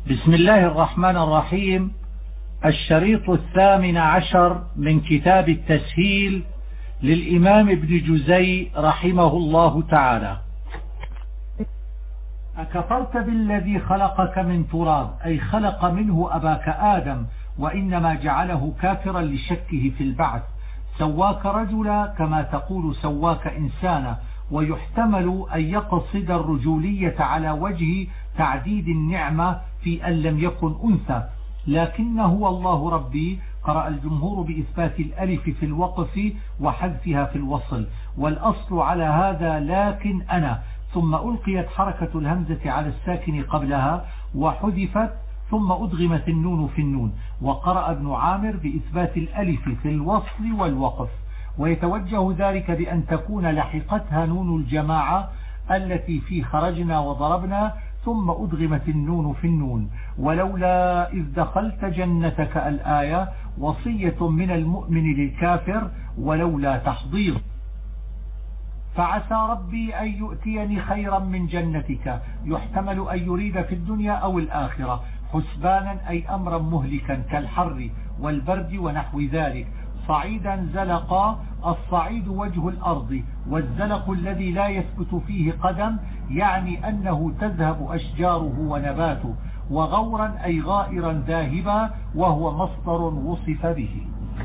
بسم الله الرحمن الرحيم. الشريط 18 من كتاب التسهيل للإمام ابن جزي رحمه الله تعالى. أكفرت بالذي خلقك من تراب، أي خلق منه أباك آدم، وإنما جعله كافرا لشكه في البعث. سواك رجلا كما تقول سواك إنسانا، ويحتمل أن يقصد الرجولية على وجه تعديد النعمة في أن لم يكن أنثى، لكنه والله ربي قرأ الجمهور بإثبات الألف في الوقف وحذفها في الوصل، والأصل على هذا لكن أنا، ثم ألقيت حركة الهمزة على الساكن قبلها وحذفت ثم أدغمت النون في النون. وقرأ ابن عامر بإثبات الألف في الوصل والوقف، ويتوجه ذلك بأن تكون لحقتها نون الجماعة التي في خرجنا وضربنا ثم أدغمت النون في النون. ولولا إذ دخلت جنتك الآية وصية من المؤمن للكافر ولولا تحضير. فعسى ربي أن يؤتيني خيرا من جنتك، يحتمل أن يريد في الدنيا أو الآخرة، حسبانا أي أمرا مهلكا كالحر والبرد ونحو ذلك. صعيدا زلقا، الصعيد وجه الأرض، والزلق الذي لا يثبت فيه قدم، يعني أنه تذهب أشجاره ونباته. وغورا أي غائرا ذاهبا، وهو مصدر وصف به.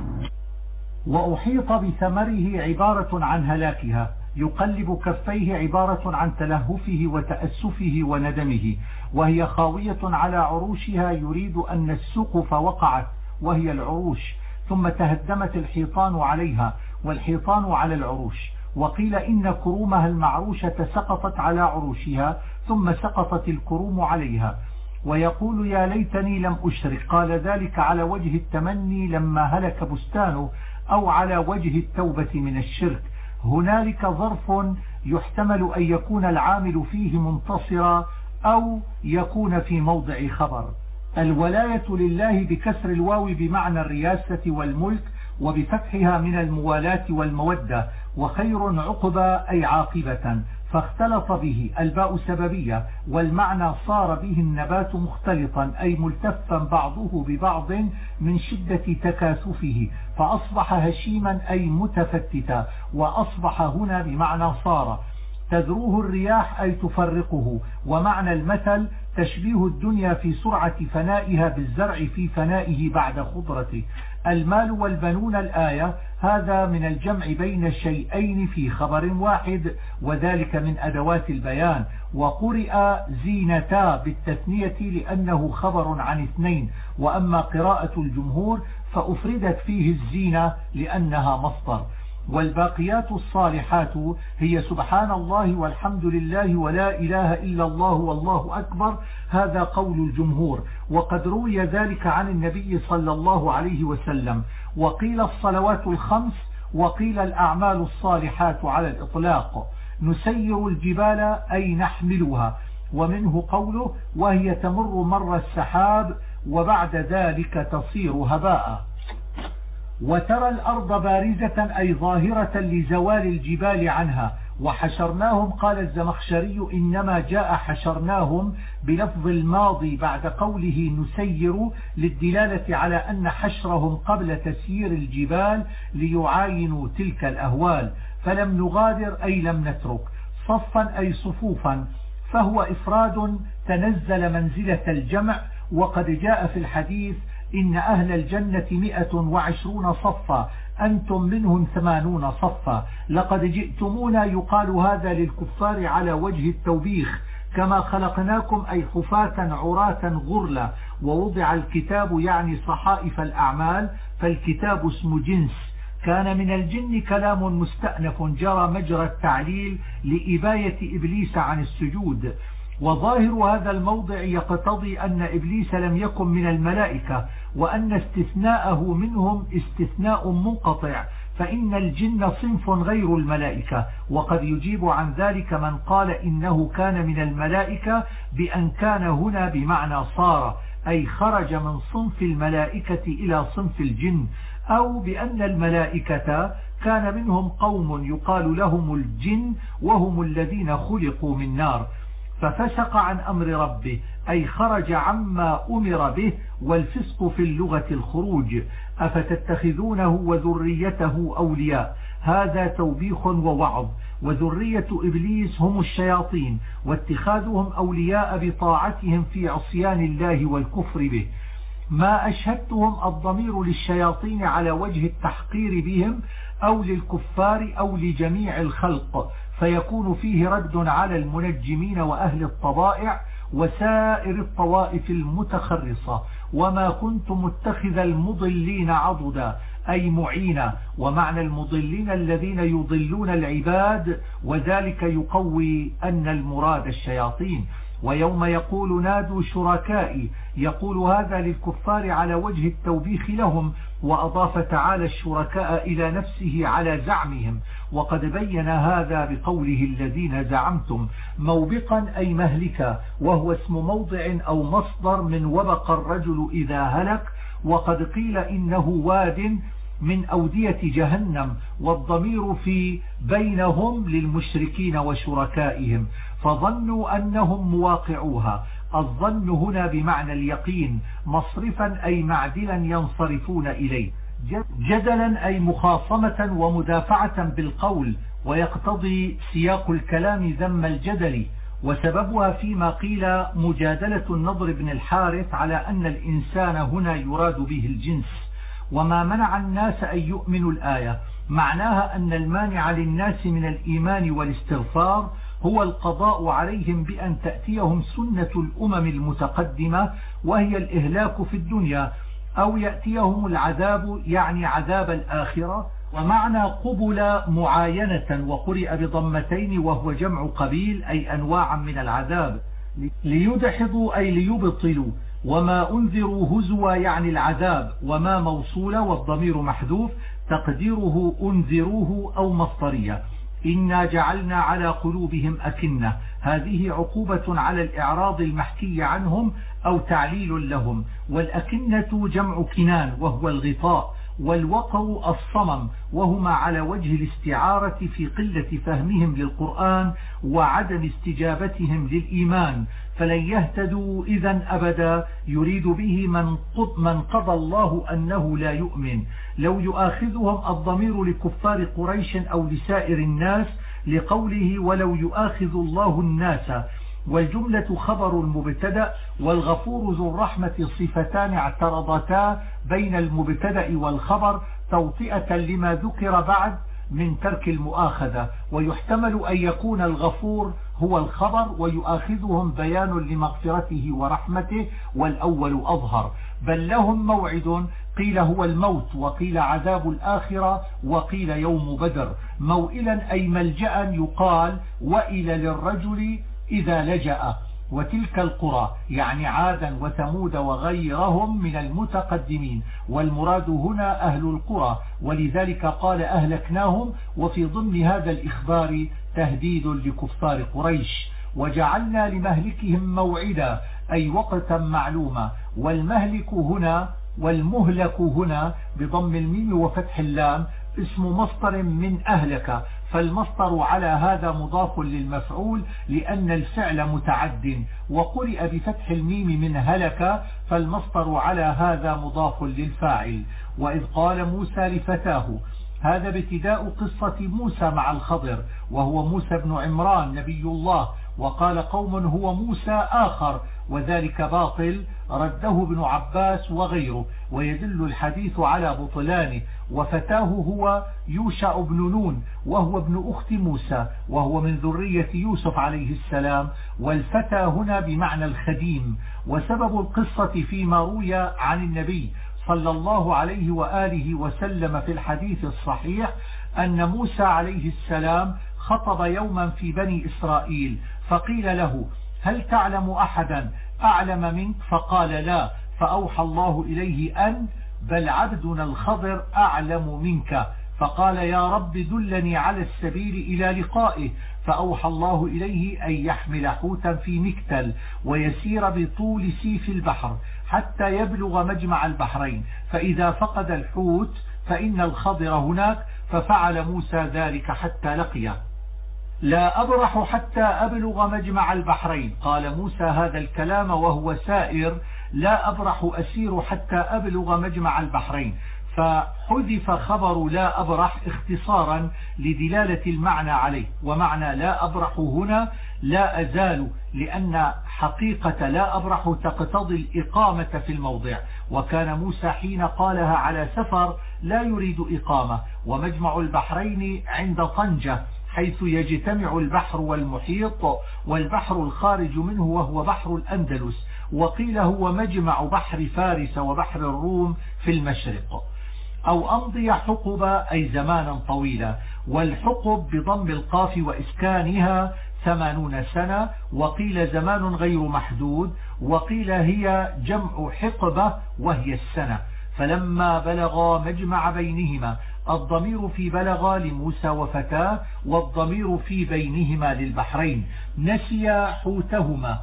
وأحيط بثمره عبارة عن هلاكها، يقلب كفيه عبارة عن تلهفه وتأسفه وندمه، وهي خاوية على عروشها، يريد أن السقف وقعت وهي العروش، ثم تهدمت الحيطان عليها، والحيطان على العروش. وقيل إن كرومها المعروشة سقطت على عروشها ثم سقطت الكروم عليها. ويقول يا ليتني لم أشرك، قال ذلك على وجه التمني لما هلك بستانه، أو على وجه التوبة من الشرك. هنالك ظرف يحتمل أن يكون العامل فيه منتصرا أو يكون في موضع خبر. الولاية لله بكسر الواو بمعنى الرياسة والملك، وبفتحها من الموالاة والمودة. وخير عقبى أي عاقبة، فاختلط به الباء سببية، والمعنى صار به النبات مختلطا أي ملتفا بعضه ببعض من شدة تكاثفه، فأصبح هشيما أي متفتتا. وأصبح هنا بمعنى صار. تذروه الرياح أي تفرقه. ومعنى المثل تشبيه الدنيا في سرعة فنائها بالزرع في فنائه بعد خضرته. المال والبنون الآية، هذا من الجمع بين شيئين في خبر واحد، وذلك من أدوات البيان. وقرئ زينتا بالتثنية لأنه خبر عن اثنين، وأما قراءة الجمهور فأفردت فيه الزينة لأنها مصدر. والباقيات الصالحات هي سبحان الله والحمد لله ولا إله إلا الله والله أكبر، هذا قول الجمهور، وقد روي ذلك عن النبي صلى الله عليه وسلم. وقيل الصلوات الخمس، وقيل الأعمال الصالحات على الإطلاق. نسير الجبال أي نحملها، ومنه قوله وهي تمر مر السحاب وبعد ذلك تصير هباء. وترى الأرض بارزة أي ظاهرة لزوال الجبال عنها. وحشرناهم، قال الزمخشري إنما جاء حشرناهم بلفظ الماضي بعد قوله نسير، للدلالة على أن حشرهم قبل تسيير الجبال ليعاينوا تلك الأهوال. فلم نغادر أي لم نترك. صفا أي صفوفا، فهو إفراد تنزل منزلة الجمع. وقد جاء في الحديث إن أهل الجنة 120 صفا، أنتم منهم 80 صفا. لقد جئتمونا، يقال هذا للكفار على وجه التوبيخ، كما خلقناكم أي حفاة عراة غرلا. ووضع الكتاب يعني صحائف الأعمال، فالكتاب اسم جنس. كان من الجن كلام مستأنف جرى مجرى التعليل لإباية إبليس عن السجود. وظاهر هذا الموضع يقتضي أن إبليس لم يكن من الملائكة، وأن استثناءه منهم استثناء منقطع، فإن الجن صنف غير الملائكة. وقد يجيب عن ذلك من قال إنه كان من الملائكة بأن كان هنا بمعنى صار، أي خرج من صنف الملائكة إلى صنف الجن، أو بأن الملائكة كان منهم قوم يقال لهم الجن وهم الذين خلقوا من نار. ففسق عن أمر ربه أي خرج عما أمر به، والفسق في اللغة الخروج. أفتتخذونه وذريته أولياء، هذا توبيخ ووعظ. وذرية إبليس هم الشياطين، واتخاذهم أولياء بطاعتهم في عصيان الله والكفر به. ما أشهدتهم الضمير للشياطين على وجه التحقير بهم أو للكفار أو لجميع الخلق، فيكون فيه رد على المنجمين وأهل الطبائع وسائر الطوائف المتخرصة. وما كنت متخذ المضلين عضدا أي معينا، ومعنى المضلين الذين يضلون العباد، وذلك يقوي أن المراد الشياطين. ويوم يقول نادوا شركائي، يقول هذا للكفار على وجه التوبيخ لهم، وأضاف تعالى الشركاء إلى نفسه على زعمهم، وقد بين هذا بقوله الذين زعمتم. موبقا أي مهلكا، وهو اسم موضع أو مصدر من وبق الرجل إذا هلك، وقد قيل إنه واد من أودية جهنم، والضمير في بينهم للمشركين وشركائهم، فظنوا أنهم مواقعوها. الظن هنا بمعنى اليقين، مصرفا أي معدلا ينصرفون إليه. جدلا أي مخاصمة ومدافعة بالقول، ويقتضي سياق الكلام ذم الجدل. وسببها فيما قيل مجادلة النضر بن الحارث على أن الإنسان هنا يراد به الجنس. وما منع الناس أن يؤمنوا الآية معناها أن المانع للناس من الإيمان والاستغفار هو القضاء عليهم بأن تأتيهم سنة الأمم المتقدمة، وهي الإهلاك في الدنيا، أو يأتيهم العذاب يعني عذاب الآخرة. ومعنى قبل معاينة، وقرئ بضمتين وهو جمع قبيل أي أنواعا من العذاب. ليدحضوا أي ليبطلوا. وما أنذروا هزوا يعني العذاب، وما موصولة والضمير محذوف تقديره أنذروه أو مصدرية. إنا جعلنا على قلوبهم أكنة، هذه عقوبة على الإعراض المحكي عنهم أو تعليل لهم. والأكنة جمع كنان وهو الغطاء، والوقر الصمم، وهما على وجه الاستعارة في قلة فهمهم للقرآن وعدم استجابتهم للإيمان، فلن يهتدوا إذن أبدا. يريد به من قضى الله أنه لا يؤمن. لو يؤاخذهم الضمير لكفار قريش أو لسائر الناس، لقوله ولو يؤاخذ الله الناس، والجملة خبر المبتدأ، والغفور ذو الرحمة صفتان اعترضتا بين المبتدأ والخبر توطئة لما ذكر بعد من ترك المؤاخذة. ويحتمل أن يكون الغفور هو الخبر، ويؤاخذهم بيان لمغفرته ورحمته، والأول أظهر. بل لهم موعد، قيل هو الموت، وقيل عذاب الآخرة، وقيل يوم بدر. موئلا أي ملجأ، يقال وإل للرجل إذا لجأ. وتلك القرى يعني عادا وثمود وغيرهم من المتقدمين، والمراد هنا أهل القرى، ولذلك قال أهلكناهم. وفي ضمن هذا الإخبار تهديد لكفار قريش. وجعلنا لمهلكهم موعدا أي وقتا معلوما. والمهلك هنا بضم الميم وفتح اللام اسم مصدر من أهلك، فالمصدر على هذا مضاف للمفعول لأن الفعل متعد. وقرئ بفتح الميم من هلك، فالمصدر على هذا مضاف للفاعل. وإذ قال موسى لفتاه، هذا ابتداء قصة موسى مع الخضر، وهو موسى بن عمران نبي الله. وقال قوم هو موسى آخر، وذلك باطل، رده ابن عباس وغيره، ويدل الحديث على بطلانه. وفتاه هو يوشع بن نون، وهو ابن أخت موسى، وهو من ذرية يوسف عليه السلام. والفتى هنا بمعنى الخديم. وسبب القصة فيما روي عن النبي صلى الله عليه وآله وسلم في الحديث الصحيح أن موسى عليه السلام خطب يوما في بني إسرائيل، فقيل له هل تعلم أحدا أعلم منك؟ فقال لا، فأوحى الله إليه أن بل عبدنا الخضر أعلم منك. فقال يا رب دلني على السبيل إلى لقائه، فأوحى الله إليه أن يحمل حوتا في مكتل ويسير بطول سيف البحر حتى يبلغ مجمع البحرين، فإذا فقد الحوت فإن الخضر هناك، ففعل موسى ذلك حتى لقيه. لا أبرح حتى أبلغ مجمع البحرين. قال موسى هذا الكلام وهو سائر: لا أبرح أسير حتى أبلغ مجمع البحرين، فحذف خبر لا أبرح اختصارا لدلالة المعنى عليه. ومعنى لا أبرح هنا لا أزال، لأن حقيقة لا أبرح تقتضي الإقامة في الموضع، وكان موسى حين قالها على سفر لا يريد إقامة. ومجمع البحرين عند طنجة حيث يجتمع البحر والمحيط، والبحر الخارج منه وهو بحر الأندلس، وقيل هو مجمع بحر فارس وبحر الروم في المشرق. أو أمضي حقبة أي زمانا طويلا، والحقب بضم القاف وإسكانها 80 سنة، وقيل زمان غير محدود، وقيل هي جمع حقبة وهي السنة. فلما بلغا مجمع بينهما، الضمير في بلغ لموسى وفتاه، والضمير في بينهما للبحرين، نسيا حوتهما،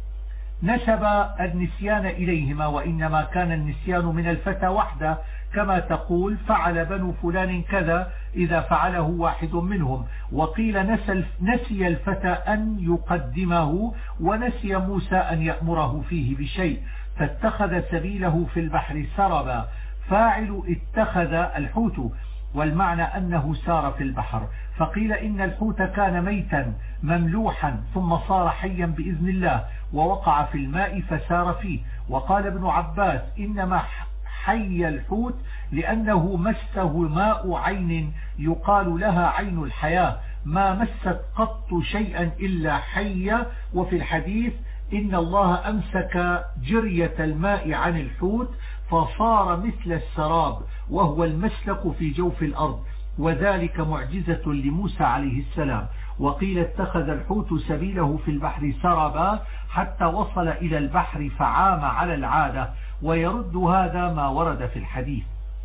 نسب النسيان إليهما، وإنما كان النسيان من الفتى وحده، كما تقول فعل بنو فلان كذا إذا فعله واحد منهم. وقيل نسي الفتى أن يقدمه، ونسي موسى أن يأمره فيه بشيء، فاتخذ سبيله في البحر سربا. فاعل اتخذ الحوت، والمعنى أنه سار في البحر. فقيل إن الحوت كان ميتا مملوحا ثم صار حيا بإذن الله، ووقع في الماء فسار فيه. وقال ابن عباس إنما حي الحوت لأنه مسه ماء عين يقال لها عين الحياة، ما مست قط شيئا إلا حية. وفي الحديث إن الله أمسك جرية الماء عن الحوت فصار مثل السراب، وهو المسلك في جوف الأرض، وذلك معجزة لموسى عليه السلام. وقيل اتخذ الحوت سبيله في البحر سربا حتى وصل إلى البحر فعام على العادة، ويرد هذا ما ورد في الحديث.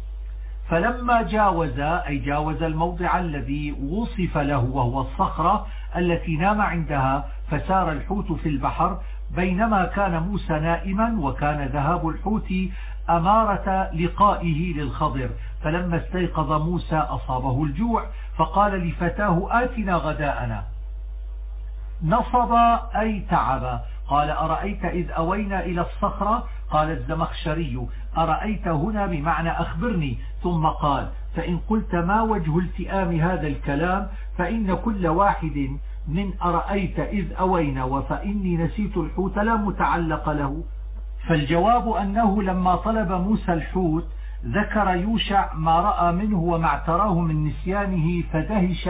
فلما جاوز أي جاوز الموضع الذي وصف له وهو الصخرة التي نام عندها، فسار الحوت في البحر بينما كان موسى نائما، وكان ذهاب الحوت أمارة لقائه للخضر. فلما استيقظ موسى أصابه الجوع، فقال لفتاه آتنا غداءنا. نصب أي تعب. قال أرأيت إذ أوينا إلى الصخرة؟ قال الزمخشري أرأيت هنا بمعنى أخبرني. ثم قال فإن قلت ما وجه التئام هذا الكلام فإن كل واحد من أرأيت إذ أوينا وفإني نسيت الحوت لا متعلق له. فالجواب أنه لما طلب موسى الحوت ذكر يوشع ما رأى منه وما اعتراه من نسيانه، فدهش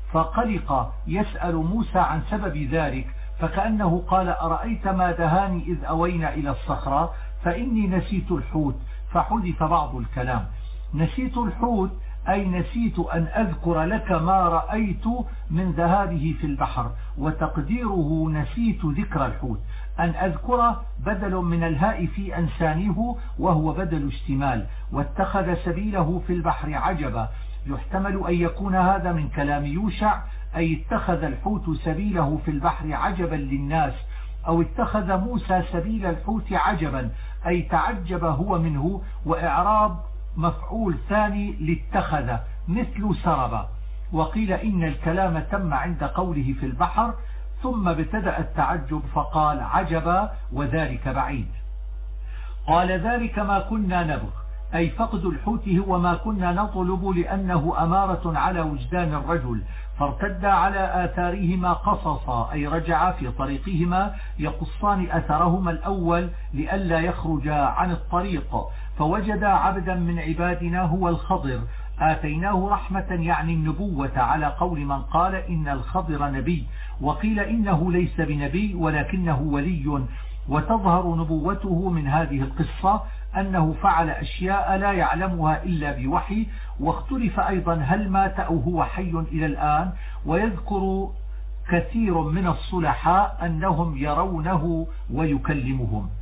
فقلق يسأل موسى عن سبب ذلك، فكأنه قال أرأيت ما دهاني إذ أوينا إلى الصخرة فإني نسيت الحوت، فحذف بعض الكلام. نسيت الحوت أي نسيت أن أذكر لك ما رأيت من ذهابه في البحر، وتقديره نسيت ذكر الحوت. أن أذكر بدل من الهاء في أنسانه وهو بدل اشتمال. واتخذ سبيله في البحر عجبا، يحتمل أن يكون هذا من كلام يوشع، أي اتخذ الحوت سبيله في البحر عجبا للناس، أو اتخذ موسى سبيل الحوت عجبا أي تعجب هو منه، وإعراب مفعول ثاني لاتخذ مثل سرب. وقيل إن الكلام تم عند قوله في البحر، ثم ابتدأ التعجب فقال عجبا وذلك بعيد. قال ذلك ما كنا نبغ، أي فقد الحوت هو ما كنا نطلب، لأنه أمارة على وجدان الرجل. فارتدا على آثارهما قصصا، أي رجعا في طريقهما يقصان أثرهما الأول لئلا يخرجا عن الطريق. فوجدا عبدا من عبادنا هو الخضر، آتيناه رحمة يعني النبوة، على قول من قال إن الخضر نبي، وقيل إنه ليس بنبي ولكنه ولي. وتظهر نبوته من هذه القصة أنه فعل أشياء لا يعلمها إلا بوحي. واختلف أيضا هل مات أو هو حي إلى الآن. ويذكر كثير من الصلحاء أنهم يرونه ويكلمهم.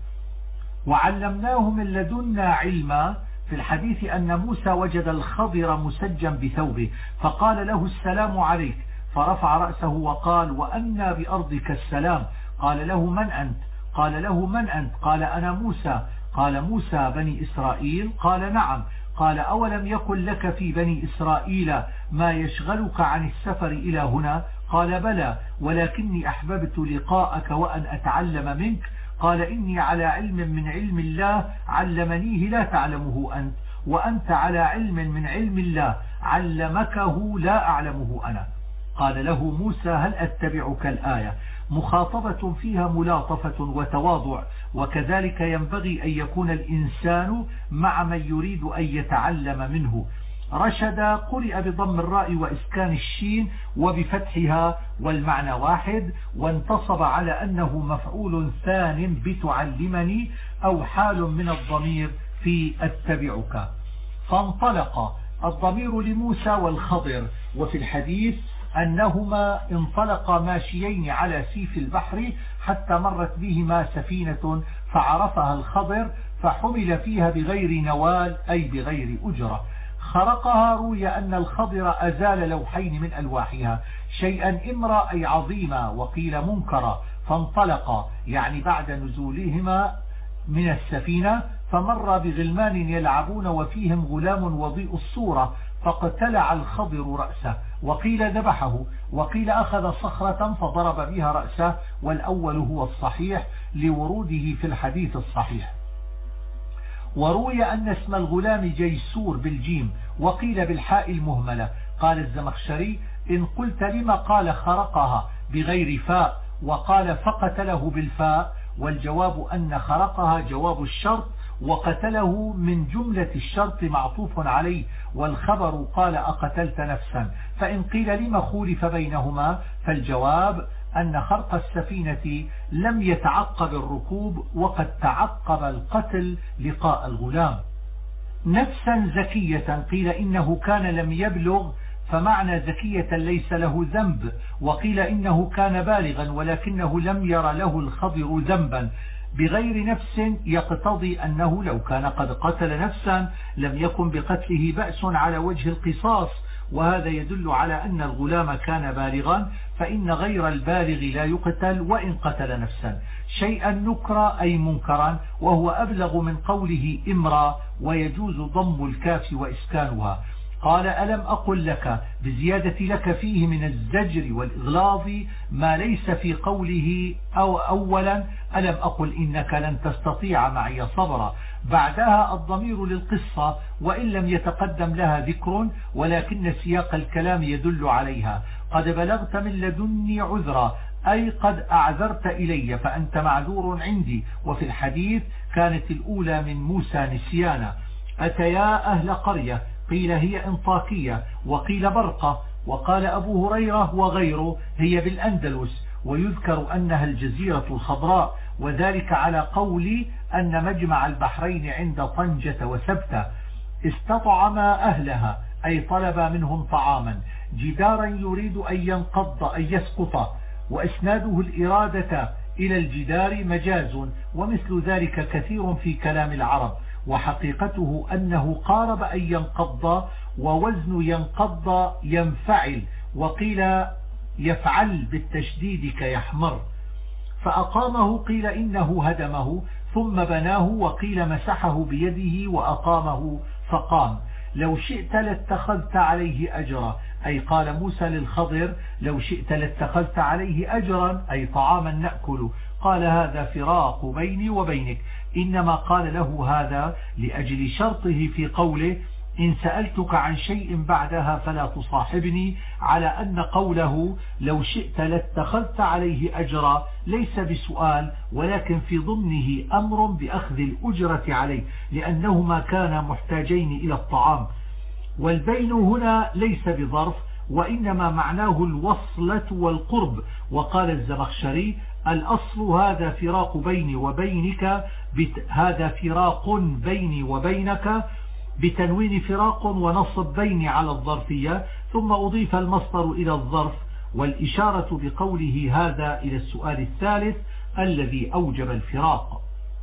وعلمناه من لدنا علما، في الحديث أن موسى وجد الخضر مسجا بثوبه فقال له السلام عليك، فرفع رأسه وقال وأنى بأرضك السلام. قال له من أنت؟ قال له من أنت؟ قال أنا موسى. قال موسى بني إسرائيل؟ قال نعم. قال أولم يكن لك في بني إسرائيل ما يشغلك عن السفر إلى هنا؟ قال بلى ولكني أحببت لقاءك وأن أتعلم منك. قال إني على علم من علم الله علمنيه لا تعلمه أنت، وأنت على علم من علم الله علمكه لا أعلمه أنا. قال له موسى هل أتبعك الآية، مخاطبة فيها ملاطفة وتواضع، وكذلك ينبغي أن يكون الإنسان مع من يريد أن يتعلم منه. رشد قرئ بضم الراء وإسكان الشين وبفتحها والمعنى واحد، وانتصب على أنه مفعول ثان بتعلمني أو حال من الضمير في أتبعك. فانطلق الضمير لموسى والخضر، وفي الحديث أنهما انطلقا ماشيين على سيف البحر حتى مرت بهما سفينة فعرفها الخضر فحمل فيها بغير نوال أي بغير أجرة. خرقها روي أن الخضر أزال لوحين من ألواحها، شيئا إمرا أي عظيما، وقيل منكرا. فانطلقا يعني بعد نزولهما من السفينة فمر بغلمان يلعبون وفيهم غلام وضيء الصورة فاقتلع الخضر رأسه، وقيل ذبحه، وقيل أخذ صخرة فضرب بها رأسه، والأول هو الصحيح لوروده في الحديث الصحيح. وروي أن اسم الغلام جيسور بالجيم، وقيل بالحاء المهملة. قال الزمخشري إن قلت لما قال خرقها بغير فاء وقال فقتله بالفاء، والجواب أن خرقها جواب الشرط وقتله من جملة الشرط معطوف عليه، والخبر قال أقتلت نفسا. فإن قيل لما خولف بينهما فالجواب أن خرق السفينة لم يتعقب الركوب وقد تعقب القتل لقاء الغلام. نفسا زكية قيل إنه كان لم يبلغ، فمعنى زكية ليس له ذنب، وقيل إنه كان بالغا ولكنه لم ير له الخضر ذنبا. بغير نفس يقتضي أنه لو كان قد قتل نفسا لم يكن بقتله بأس على وجه القصاص، وهذا يدل على أن الغلام كان بالغا، فإن غير البالغ لا يقتل وإن قتل نفسا. شيئا نكرا أي منكرا، وهو أبلغ من قوله إمرا، ويجوز ضم الكاف وإسكانها. قال ألم أقل لك بزيادة لك فيه من الزجر والإغلاظ ما ليس في قوله أولا ألم أقل إنك لن تستطيع معي صبرا. بعدها الضمير للقصة وإن لم يتقدم لها ذكر، ولكن سياق الكلام يدل عليها. قد بلغت من لدني عذرا أي قد أعذرت إلي فأنت معذور عندي. وفي الحديث كانت الأولى من موسى نسيانا. أتيا أهل قرية قيل هي انطاكية وقيل برقة، وقال أبو هريرة وغيره هي بالأندلس، ويذكر أنها الجزيرة الخضراء، وذلك على قول أن مجمع البحرين عند طنجة وسبتة. استطعما أهلها أي طلب منهم طعاما. جدارا يريد أن ينقض أن يسقط، وإسناده الإرادة إلى الجدار مجاز، ومثل ذلك كثير في كلام العرب، وحقيقته أنه قارب أن ينقض، ووزن ينقض ينفعل، وقيل يفعل بالتشديد كيحمر. فأقامه قيل إنه هدمه ثم بناه، وقيل مسحه بيده وأقامه فقام. لو شئت لاتخذت عليه أجرا أي قال موسى للخضر لو شئت لاتخذت عليه أجرا أي طعاما نأكل. قال هذا فراق بيني وبينك، إنما قال له هذا لأجل شرطه في قوله إن سألتك عن شيء بعدها فلا تصاحبني، على أن قوله لو شئت لاتخذت عليه أجرا ليس بسؤال، ولكن في ضمنه أمر بأخذ الأجرة عليه، لأنهما كانا محتاجين إلى الطعام. والبين هنا ليس بظرف، وإنما معناه الوصلة والقرب. وقال الزمخشري الأصل هذا فراق بيني وبينك، هذا فراق بيني وبينك بتنوين فراق ونصب بيني على الظرفية، ثم أضيف المصدر إلى الظرف، والإشارة بقوله هذا إلى السؤال الثالث الذي أوجب الفراق.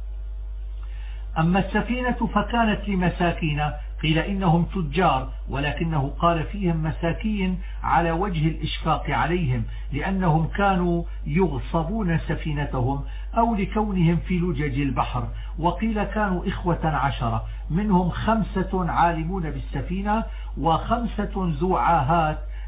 أما السفينة فكانت لمساكين قيل إنهم تجار، ولكنه قال فيهم مساكين على وجه الإشفاق عليهم، لأنهم كانوا يغصبون سفينتهم أو لكونهم في لجج البحر. وقيل كانوا 12، منهم 5 عالمون بالسفينة و5 ذو عاهات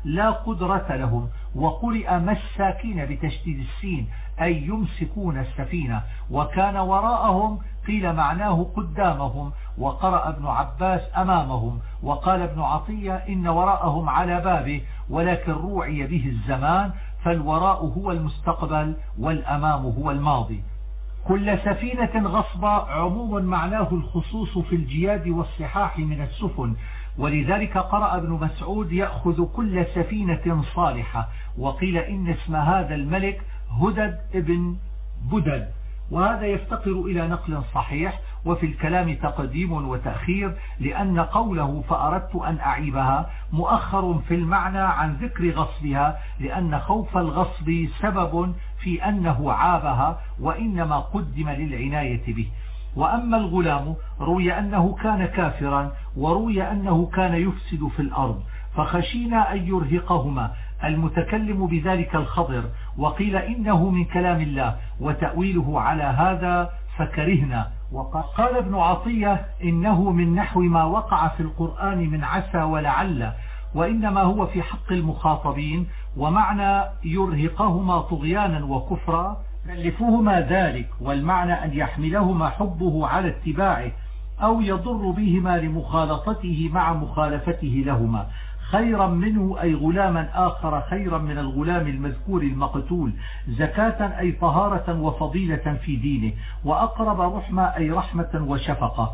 لا قدرة لهم. وقرئ مساكين بتشديد السين أي يمسكون السفينة. وكان وراءهم قيل معناه قدامهم، وقرأ ابن عباس أمامهم. وقال ابن عطية إن وراءهم على بابه، ولكن روعي به الزمان، فالوراء هو المستقبل والأمام هو الماضي. كل سفينة غصبة عموم معناه الخصوص في الجياد والصحاح من السفن، ولذلك قرأ ابن مسعود يأخذ كل سفينة صالحة. وقيل إن اسم هذا الملك هدد ابن بدد، وهذا يفتقر إلى نقل صحيح، وفي الكلام تقديم وتأخير، لأن قوله فأردت أن أعيبها مؤخر في المعنى عن ذكر غصبها، لأن خوف الغصب سبب في أنه عابها، وإنما قدم للعناية به. وأما الغلام روي أنه كان كافرا، وروي أنه كان يفسد في الأرض، فخشينا أن يرهقهما. المتكلم بذلك الخضر، وقيل إنه من كلام الله، وتأويله على هذا فكرهنا. وقال ابن عطية إنه من نحو ما وقع في القرآن من عسى ولعل، وإنما هو في حق المخاطبين، ومعنى يرهقهما طغيانا وكفرا كلفوهما ذلك، والمعنى أن يحملهما حبه على اتباعه، أو يضر بهما لمخالطته مع مخالفته لهما. خيرا منه أي غلاما آخر خيرا من الغلام المذكور المقتول، زكاة أي طهارة وفضيلة في دينه، وأقرب رحمة أي رحمة وشفقة.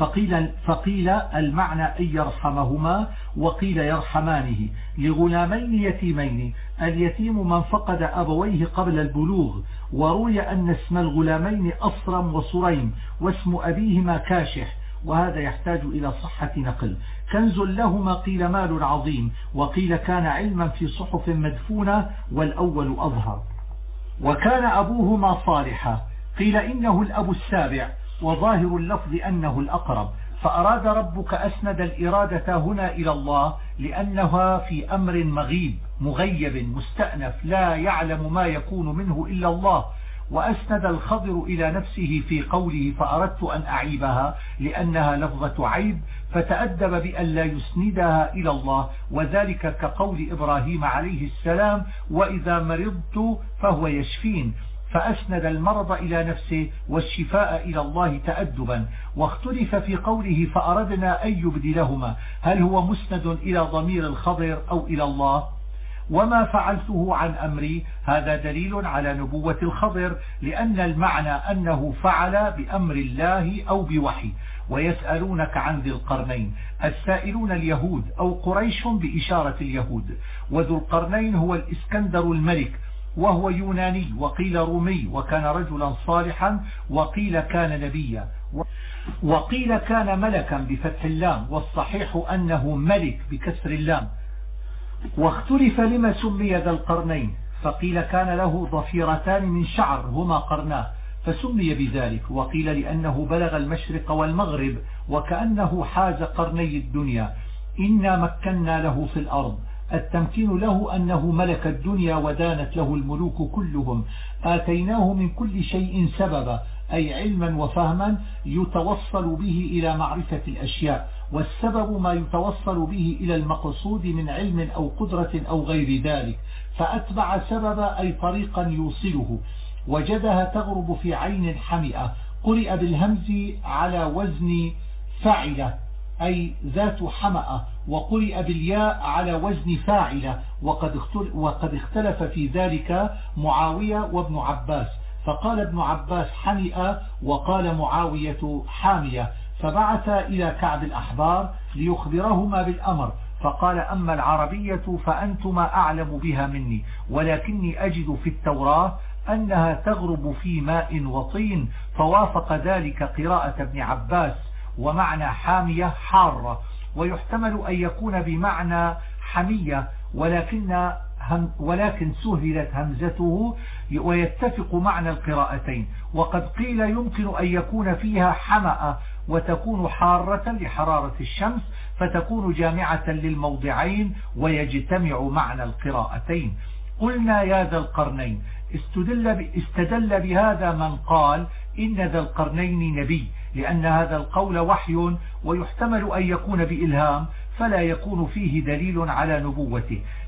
فقيل المعنى أن يرحمهما، وقيل يرحمانه. لغلامين يتيمين، اليتيم من فقد أبويه قبل البلوغ. وروي أن اسم الغلامين أصرم وصريم، واسم أبيهما كاشح، وهذا يحتاج إلى صحة نقل. كنز لهما قيل مال عظيم، وقيل كان علما في صحف مدفونة، والأول أظهر. وكان أبوهما صالحا، قيل إنه الأب السابع، وظاهر اللفظ أنه الأقرب. فأراد ربك أسند الإرادة هنا إلى الله، لأنها في أمر مغيب مستأنف لا يعلم ما يكون منه إلا الله. وأسند الخضر إلى نفسه في قوله فأردت أن أعيبها، لأنها لفظة عيب، فتأدب بأن لا يسندها إلى الله، وذلك كقول إبراهيم عليه السلام وإذا مرضت فهو يشفين، فأسند المرض إلى نفسه والشفاء إلى الله تأدبا. واختلف في قوله فأردنا أن يبدلهما، هل هو مسند إلى ضمير الخضر أو إلى الله؟ وما فعلته عن أمري، هذا دليل على نبوة الخضر، لأن المعنى أنه فعل بأمر الله أو بوحي. ويسألونك عن ذي القرنين، السائلون اليهود أو قريش بإشارة اليهود. وذو القرنين هو الإسكندر الملك، وهو يوناني، وقيل رومي، وكان رجلا صالحا، وقيل كان نبيا، وقيل كان ملكا بفتح اللام، والصحيح أنه ملك بكسر اللام. واختلف لما سمي ذا القرنين، فقيل كان له ضفيرتان من شعر هما قرناه فسمي بذلك، وقيل لأنه بلغ المشرق والمغرب، وكأنه حاز قرني الدنيا. إنا مكنا له في الأرض، التمكين له أنه ملك الدنيا ودانت له الملوك كلهم. آتيناه من كل شيء سببا، أي علما وفهما يتوصل به إلى معرفة الأشياء، والسبب ما يتوصل به إلى المقصود من علم أو قدرة أو غير ذلك. فأتبع سببا أي طريقا يوصله. وجدها تغرب في عين حمئة، قرئ بالهمز على وزن فاعلة أي ذات حمأة، وقرئ بالياء على وزن فاعلة. وقد اختلف في ذلك معاوية وابن عباس، فقال ابن عباس حمئة، وقال معاوية حامية. فبعث إلى كعب الأحبار ليخبرهما بالأمر، فقال أما العربية فأنتما أعلم بها مني، ولكني أجد في التوراة أنها تغرب في ماء وطين، فوافق ذلك قراءة ابن عباس. ومعنى حامية حارة، ويحتمل أن يكون بمعنى حمية، ولكن سهلت همزته، ويتفق معنى القراءتين. وقد قيل يمكن أن يكون فيها حمأة وتكون حارة لحرارة الشمس، فتكون جامعة للموضعين ويجتمع معنى القراءتين. قلنا يا ذا القرنين، استدل بهذا من قال إن ذا القرنين نبي، لأن هذا القول وحي، ويحتمل أن يكون بإلهام، فلا يكون فيه دليل على نبوته.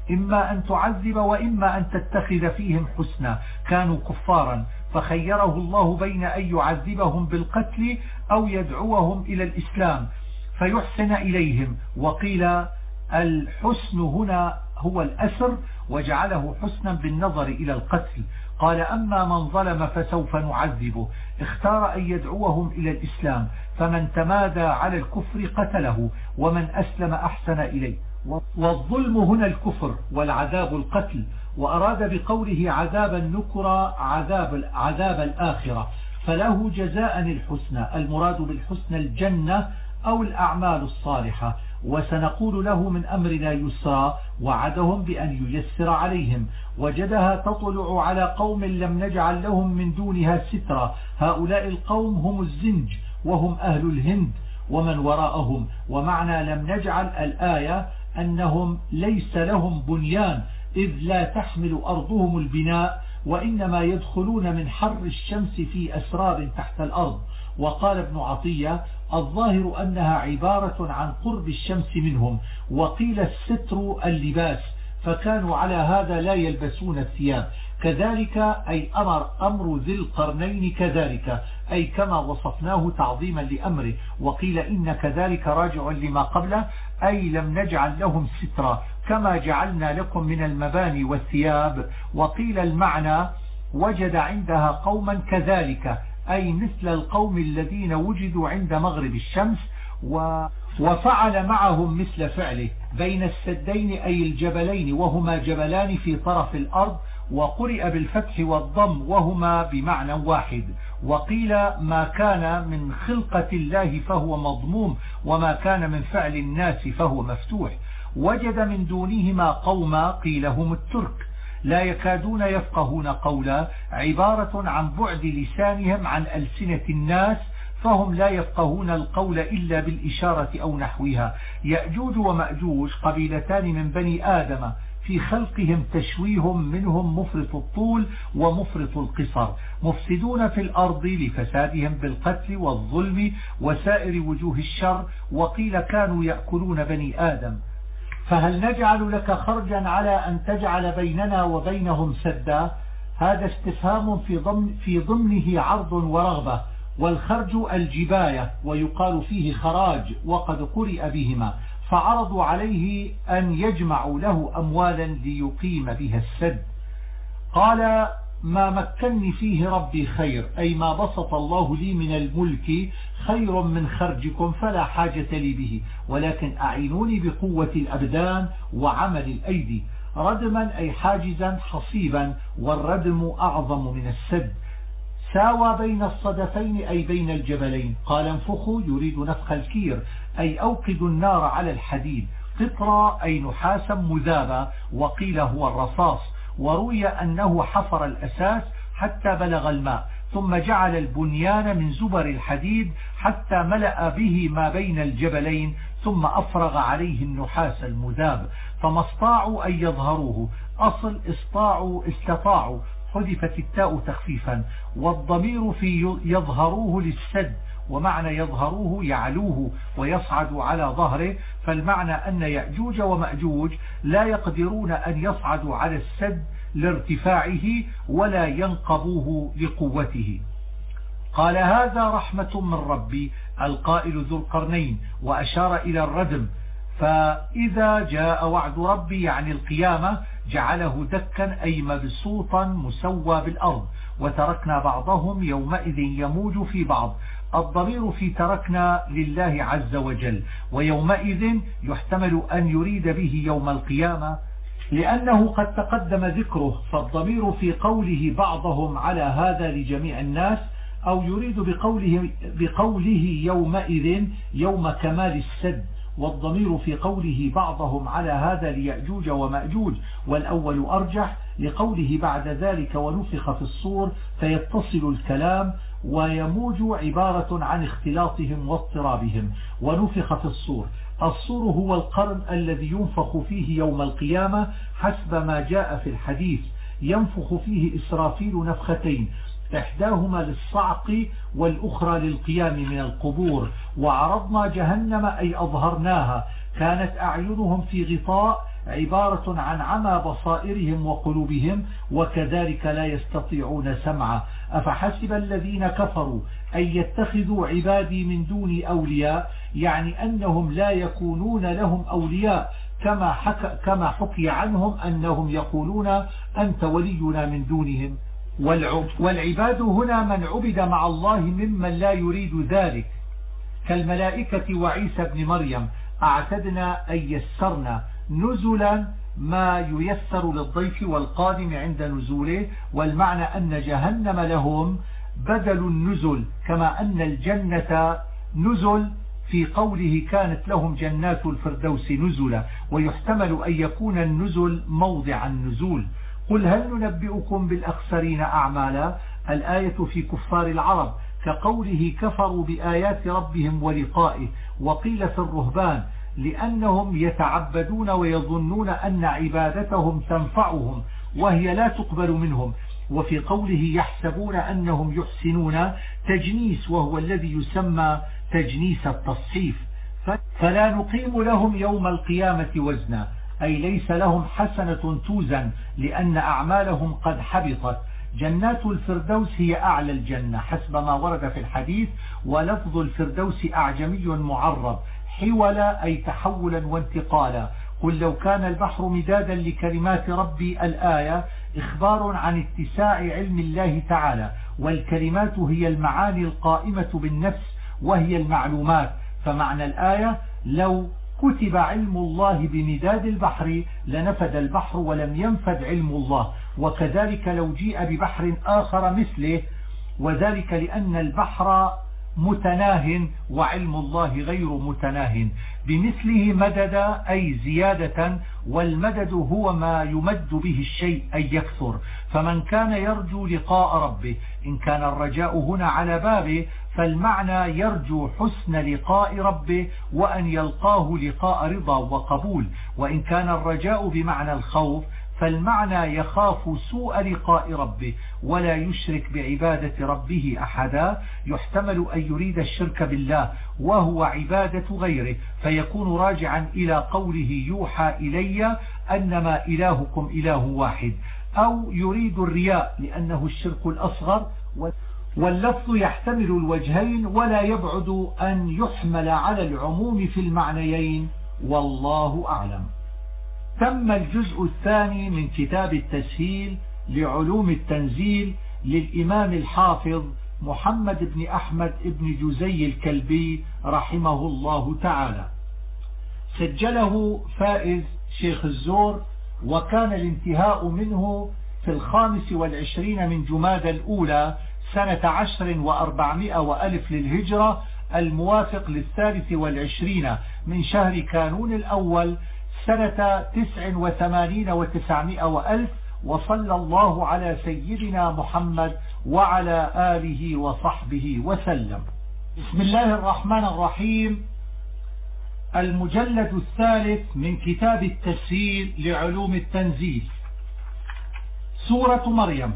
إما أن تعذب وإما أن تتخذ فيهم حسنا. كانوا كفارا فخيره الله بين أن يعذبهم بالقتل أو يدعوهم إلى الإسلام فيحسن إليهم. وقيل الحسن هنا هو الأسر وجعله حسنا بالنظر إلى القتل. قال أما من ظلم فسوف نعذبه، اختار أن يدعوهم إلى الإسلام، فمن تمادى على الكفر قتله ومن أسلم أحسن إليه. والظلم هنا الكفر والعذاب القتل. وأراد بقوله عذاب النكرة عذاب الآخرة، فله جزاء الحسنى، المراد بالحسنى الجنة أو الأعمال الصالحة. وسنقول له من أمرنا يسرا، وعدهم بأن ييسر عليهم. وجدها تطلع على قوم لم نجعل لهم من دونها سترا، هؤلاء القوم هم الزنج وهم أهل الهند ومن وراءهم. ومعنى لم نجعل الآية أنهم ليس لهم بنيان، إذ لا تحمل أرضهم البناء، وإنما يدخلون من حر الشمس في أسراب تحت الأرض. وقال ابن عطية الظاهر أنها عبارة عن قرب الشمس منهم. وقيل الستر اللباس، فكانوا على هذا لا يلبسون الثياب. كذلك أي أمر ذي القرنين كذلك، أي كما وصفناه تعظيما لأمره. وقيل إن كذلك راجع لما قبله، أي لم نجعل لهم سترا كما جعلنا لكم من المباني والثياب. وقيل المعنى وجد عندها قوما كذلك، أي مثل القوم الذين وجدوا عند مغرب الشمس، وفعل معهم مثل فعله بين السدين أي الجبلين، وهما جبلان في طرف الأرض. وقرئ بالفتح والضم وهما بمعنى واحد. وقيل ما كان من خلقة الله فهو مضموم، وما كان من فعل الناس فهو مفتوح. وجد من دونهما قوما قيل هم الترك لا يكادون يفقهون قولا، عبارة عن بعد لسانهم عن ألسنة الناس، فهم لا يفقهون القول إلا بالإشارة أو نحوها. يأجوج ومأجوج قبيلتان من بني آدم، في خلقهم تشويه منهم مفرط الطول ومفرط القصر، مفسدون في الأرض لفسادهم بالقتل والظلم وسائر وجوه الشر. وقيل كانوا يأكلون بني آدم. فهل نجعل لك خرجا على أن تجعل بيننا وبينهم سدا؟ هذا استفهام في ضمنه عرض ورغبة. والخرج الجباية، ويقال فيه خراج، وقد قرئ بهما. فعرضوا عليه أن يجمعوا له أموالا ليقيم بها السد. قال ما مكنني فيه ربي خير، أي ما بسط الله لي من الملك خير من خرجكم فلا حاجة لي به، ولكن أعينوني بقوة الأبدان وعمل الأيدي. ردما أي حاجزا حصيبا، والردم أعظم من السد. ساوى بين الصدفين أي بين الجبلين. قال انفخوا يريد نفخ الكير، أي أوقدوا النار على الحديد. قطرة أي نحاسا مذابا، وقيل هو الرصاص. وروي أنه حفر الأساس حتى بلغ الماء، ثم جعل البنيان من زبر الحديد حتى ملأ به ما بين الجبلين، ثم أفرغ عليه النحاس المذاب. فما استطاعوا أن يظهروه، أصل استطاعوا حذفت التاء تخفيفا. والضمير في يظهروه للسد، ومعنى يظهروه يعلوه ويصعد على ظهره. فالمعنى أن يأجوج ومأجوج لا يقدرون أن يصعدوا على السد لارتفاعه ولا ينقبوه لقوته. قال هذا رحمة من ربي، القائل ذو القرنين، وأشار إلى الردم. فإذا جاء وعد ربي يعني القيامة جعله دكا أي مبسوطا مسوى بالأرض، وتركنا بعضهم يومئذ يموج في بعض. الضمير في تركنا لله عز وجل، ويومئذ يحتمل أن يريد به يوم القيامة لأنه قد تقدم ذكره، فالضمير في قوله بعضهم على هذا لجميع الناس، أو يريد بقوله يومئذ يوم كمال السد، والضمير في قوله بعضهم على هذا ليأجوج ومأجوج، والأول أرجح لقوله بعد ذلك ونفخ في الصور فيتصل الكلام، ويموج عبارة عن اختلاطهم واضطرابهم. ونفخ في الصور، الصور هو القرن الذي ينفخ فيه يوم القيامة حسب ما جاء في الحديث، ينفخ فيه إسرافيل نفختين، إحداهما للصعق والأخرى للقيام من القبور. وعرضنا جهنم أي أظهرناها، كانت أعينهم في غطاء عبارة عن عمى بصائرهم وقلوبهم، وكذلك لا يستطيعون سمعا. أفحسب الذين كفروا أن يتخذوا عبادي من دوني أولياء، يعني أنهم لا يكونون لهم أولياء، كما حكي عنهم أنهم يقولون أنت ولينا من دونهم. والعباد هنا من عبد مع الله ممن لا يريد ذلك، كالملائكة وعيسى بن مريم. أعتدنا أن يسرنا نزلا ما ييسر للضيف والقادم عند نزوله، والمعنى أن جهنم لهم بدل النزل، كما أن الجنة نزل في قوله كانت لهم جنات الفردوس نزلا، ويحتمل أن يكون النزل موضع النزول. قل هل ننبئكم بالأخسرين أعمالا؟ الآية في كفار العرب، كقوله كفروا بآيات ربهم ولقائه. وقيل في الرهبان لأنهم يتعبدون ويظنون أن عبادتهم تنفعهم وهي لا تقبل منهم. وفي قوله يحسبون أنهم يحسنون تجنيس، وهو الذي يسمى تجنيس التصحيف. فلا نقيم لهم يوم القيامة وزنا، أي ليس لهم حسنة توزن لأن أعمالهم قد حبطت. جنات الفردوس هي أعلى الجنة حسب ما ورد في الحديث، ولفظ الفردوس أعجمي معرب، حولا أي تحولا وانتقالا. قل لو كان البحر مدادا لكلمات ربي، الآية إخبار عن اتساع علم الله تعالى، والكلمات هي المعاني القائمة بالنفس وهي المعلومات. فمعنى الآية لو كتب علم الله بمداد البحر لنفد البحر ولم ينفد علم الله، وكذلك لو جيء ببحر آخر مثله، وذلك لأن البحر متناه وعلم الله غير متناه. بمثله مدد أي زيادة، والمدد هو ما يمد به الشيء أي يكثر. فمن كان يرجو لقاء ربه، إن كان الرجاء هنا على بابه فالمعنى يرجو حسن لقاء ربه وأن يلقاه لقاء رضا وقبول. وإن كان الرجاء بمعنى الخوف فالمعنى يخاف سوء لقاء ربه ولا يشرك بعبادة ربه أحدا. يحتمل أن يريد الشرك بالله وهو عبادة غيره، فيكون راجعا إلى قوله يوحى إلي أنما إلهكم إله واحد، أو يريد الرياء لأنه الشرك الأصغر. واللفظ يحتمل الوجهين ولا يبعد أن يحمل على العموم في المعنيين، والله أعلم. تم الجزء الثاني من كتاب التسهيل لعلوم التنزيل للإمام الحافظ محمد بن أحمد بن جزي الكلبي رحمه الله تعالى. سجله فائز شيخ الزور، وكان الانتهاء منه في 25 من جمادى الأولى سنة 10 و400 وألف للهجرة، الموافق 23 من شهر كانون الأول سنة 89 و900 وألف. وصلى الله على سيدنا محمد وعلى آله وصحبه وسلم. بسم الله الرحمن الرحيم. المجلد الثالث من كتاب التسهيل لعلوم التنزيل. سورة مريم.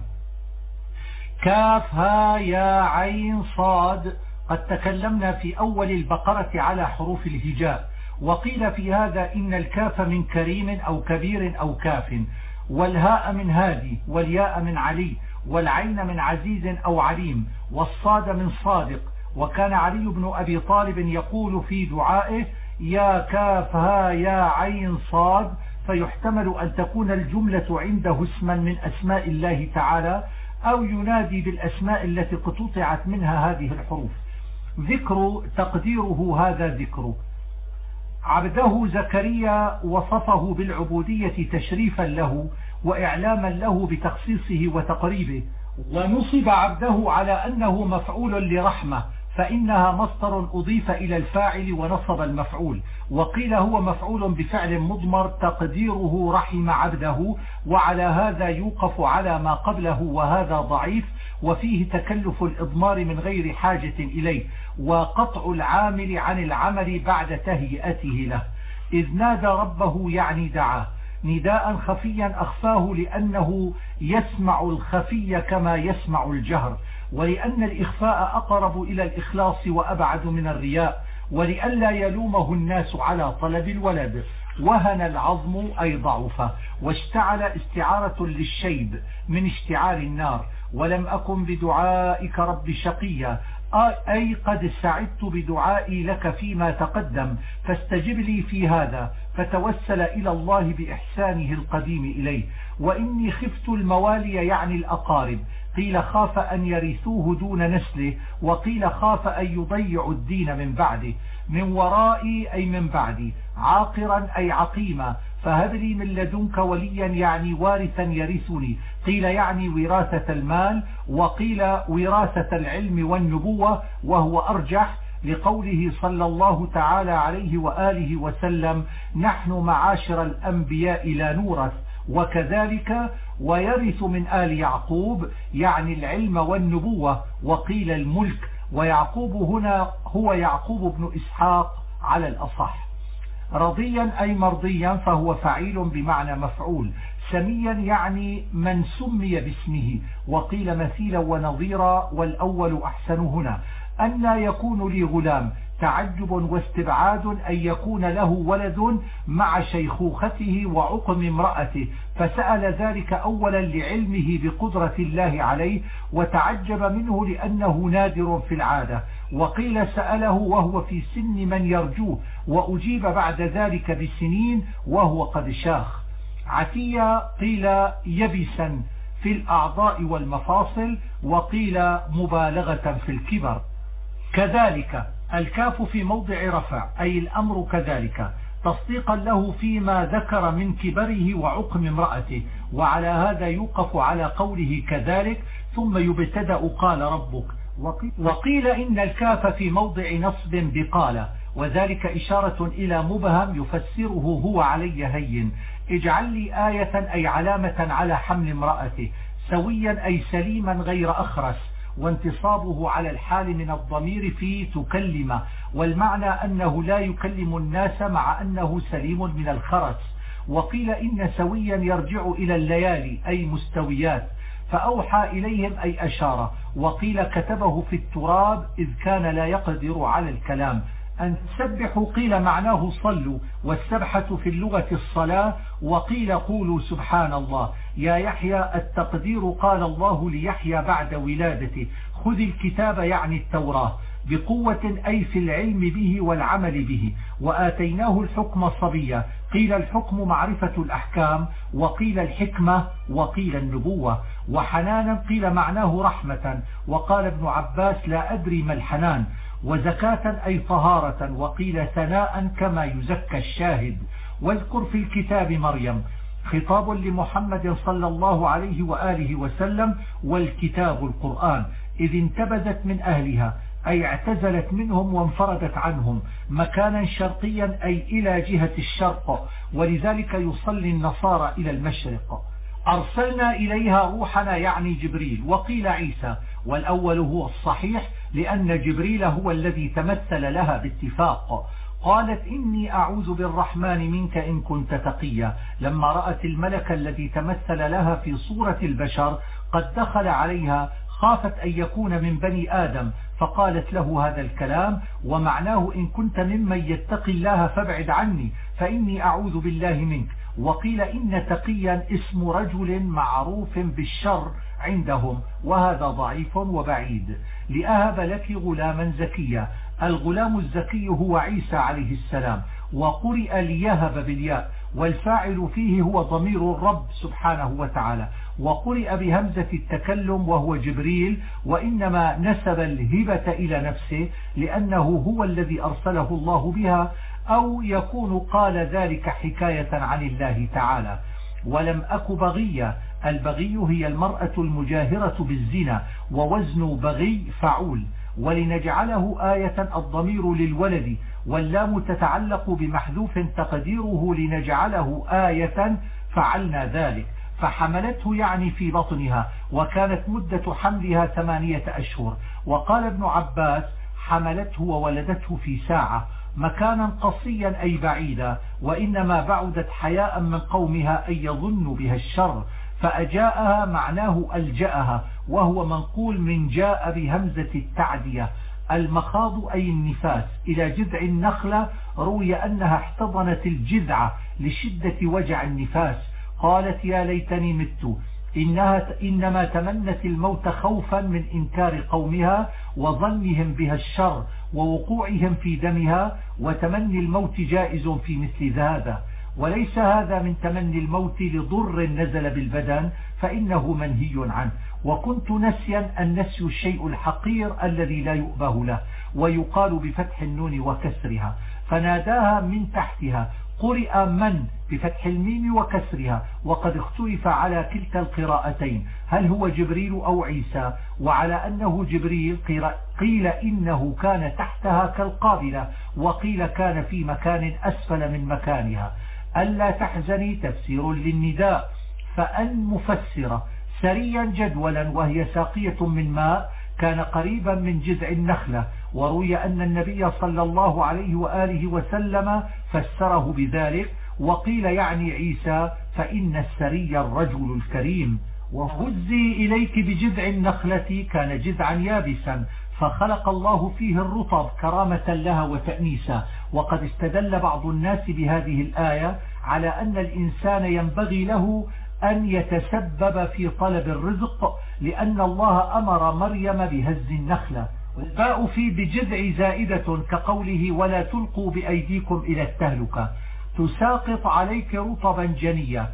كاف ها يا عين صاد. قد تكلمنا في أول البقرة على حروف الهجاء، وقيل في هذا إن الكاف من كريم أو كبير أو كاف، والهاء من هادي، والياء من علي، والعين من عزيز أو عليم، والصاد من صادق. وكان علي بن أبي طالب يقول في دعائه يا كاف ها يا عين صاد، فيحتمل أن تكون الجملة عنده اسما من أسماء الله تعالى، أو ينادي بالأسماء التي قطعت منها هذه الحروف. ذكر تقديره هذا ذكر عبده زكريا وصفه بالعبودية تشريفا له وإعلاما له بتخصيصه وتقريبه، ونصب عبده على أنه مفعول لرحمة، فإنها مصدر أضيف إلى الفاعل ونصب المفعول. وقيل هو مفعول بفعل مضمر تقديره رحم عبده، وعلى هذا يوقف على ما قبله، وهذا ضعيف، وفيه تكلف الإضمار من غير حاجة إليه، وقطع العامل عن العمل بعد تهيئته له. إذ نادى ربه يعني دعاه نداء خفيا أخفاه، لأنه يسمع الخفي كما يسمع الجهر، ولأن الإخفاء أقرب إلى الإخلاص وأبعد من الرياء، ولئلا يلومه الناس على طلب الولد. وهن العظم أي ضعف، واشتعل استعارة للشيب من اشتعال النار. ولم أكن بدعائك رب شقيا، أي قد سعدت بدعائي لك فيما تقدم، فاستجب لي في هذا. فتوسل إلى الله بإحسانه القديم إليه. وإني خفت الموالي يعني الأقارب، قيل خاف أن يرثوه دون نسله، وقيل خاف أن يضيعوا الدين من بعده. من ورائي أي من بعدي، عاقرا أي عقيما، فهب لي من لدنك وليا يعني وارثا يرثني، قيل يعني وراثة المال، وقيل وراثة العلم والنبوة، وهو أرجح لقوله صلى الله تعالى عليه وآله وسلم: نحن معاشر الأنبياء لا نورث. وكذلك ويرث من آل يعقوب يعني العلم والنبوة، وقيل الملك. ويعقوب هنا هو يعقوب بن إسحاق على الأصح. رضيا أي مرضيا، فهو فعيل بمعنى مفعول. سميا يعني من سمي باسمه، وقيل مثيلا ونظيرا، والأول أحسن هنا. أن يكون لي غلام، تعجب واستبعاد أن يكون له ولد مع شيخوخته وعقم امرأته، فسأل ذلك أولا لعلمه بقدرة الله عليه، وتعجب منه لأنه نادر في العادة. وقيل سأله وهو في سن من يرجوه، وأجيب بعد ذلك بسنين وهو قد شاخ. عتيا قيل يبسا في الأعضاء والمفاصل، وقيل مبالغة في الكبر. كذلك الكاف في موضع رفع أي الأمر كذلك، تصديقا له فيما ذكر من كبره وعقم امرأته. وعلى هذا يوقف على قوله كذلك، ثم يبتدأ قال ربك. وقيل إن الكاف في موضع نصب بقال، وذلك إشارة إلى مبهم يفسره هو علي هين. اجعل لي آية أي علامة على حمل امرأته. سويا أي سليما غير أخرس، وانتصابه على الحال من الضمير في تكلم، والمعنى أنه لا يكلم الناس مع أنه سليم من الخرس. وقيل إن سويا يرجع إلى الليالي أي مستويات، فأوحى إليهم أي أشار. وقيل كتبه في التراب إذ كان لا يقدر على الكلام. أن تسبحوا قيل معناه صلوا، والسبحة في اللغة الصلاة. وقيل قولوا سبحان الله. يا يحيى التقدير قال الله ليحيى بعد ولادته: خذ الكتاب يعني التوراة بقوة أي في العلم به والعمل به. وآتيناه الحكم صبيا، قيل الحكم معرفة الأحكام، وقيل الحكمة، وقيل النبوة. وحنانا قيل معناه رحمة، وقال ابن عباس لا أدري ما الحنان. وزكاة أي طهارة، وقيل ثناء كما يزكى الشاهد. واذكر في الكتاب مريم، خطاب لمحمد صلى الله عليه وآله وسلم، والكتاب القرآن، إذ انتبذت من أهلها أي اعتزلت منهم وانفردت عنهم، مكانا شرقيا أي إلى جهة الشرق، ولذلك يصلي النصارى إلى المشرق. أرسلنا إليها روحنا يعني جبريل. وقيل عيسى، والأول هو الصحيح لأن جبريل هو الذي تمثل لها باتفاق. قالت إني أعوذ بالرحمن منك إن كنت تقيا، لما رأت الملك الذي تمثل لها في صورة البشر قد دخل عليها خافت أن يكون من بني آدم، فقالت له هذا الكلام، ومعناه إن كنت ممن يتقي الله فابعد عني فإني أعوذ بالله منك. وقيل إن تقيا اسم رجل معروف بالشر عندهم، وهذا ضعيف وبعيد. لأهب لك غلاما زكيا، الغلام الزكي هو عيسى عليه السلام. وقرئ ليهب بالياء، والفاعل فيه هو ضمير الرب سبحانه وتعالى. وقرئ بهمزة التكلم وهو جبريل، وإنما نسب الهبة إلى نفسه لأنه هو الذي أرسله الله بها، أو يكون قال ذلك حكاية عن الله تعالى. ولم أك بغيا، البغي هي المرأة المجاهرة بالزنا، ووزن بغي فعول. ولنجعله آية الضمير للولد، واللام تتعلق بمحذوف تقديره لنجعله آية فعلنا ذلك. فحملته يعني في بطنها، وكانت مدة حملها 8 أشهر. وقال ابن عباس حملته وولدته في ساعة، مكانا قصيا أي بعيدا، وإنما بعدت حياء من قومها أن يظن بها الشر. فأجاءها معناه ألجأها، وهو منقول من جاء بهمزة التعدية، المخاض أي النفاس إلى جذع النخلة، روي أنها احتضنت الجذع لشدة وجع النفاس. قالت يا ليتني مت، إنما تمنت الموت خوفا من إنكار قومها وظنهم بها الشر ووقوعهم في دمها، وتمني الموت جائز في مثل هذا، وليس هذا من تمني الموت لضر نزل بالبدن فإنه منهي عنه. وكنت نسيا، النسي الشيء الحقير الذي لا يؤبه له، ويقال بفتح النون وكسرها. فناداها من تحتها، قرئ من بفتح الميم وكسرها، وقد اختلف على كلتا القراءتين هل هو جبريل أو عيسى، وعلى أنه جبريل قيل إنه كان تحتها كالقابلة، وقيل كان في مكان أسفل من مكانها. ألا تحزني تفسير للنداء، فأن مفسرة سريا جدولا، وهي ساقية من ماء كان قريبا من جذع النخلة. وروي أن النبي صلى الله عليه وآله وسلم فسره بذلك، وقيل يعني عيسى، فإن السري الرجل الكريم. وهزي إليك بجذع النخلة كان جذعا يابسا، فخلق الله فيه الرطب كرامة لها وتأنيسا. وقد استدل بعض الناس بهذه الآية على أن الإنسان ينبغي له أن يتسبب في طلب الرزق، لأن الله أمر مريم بهز النخلة. والباء في بجذع زائدة كقوله ولا تلقوا بأيديكم إلى التهلكة. تساقط عليك رطبا جنيا،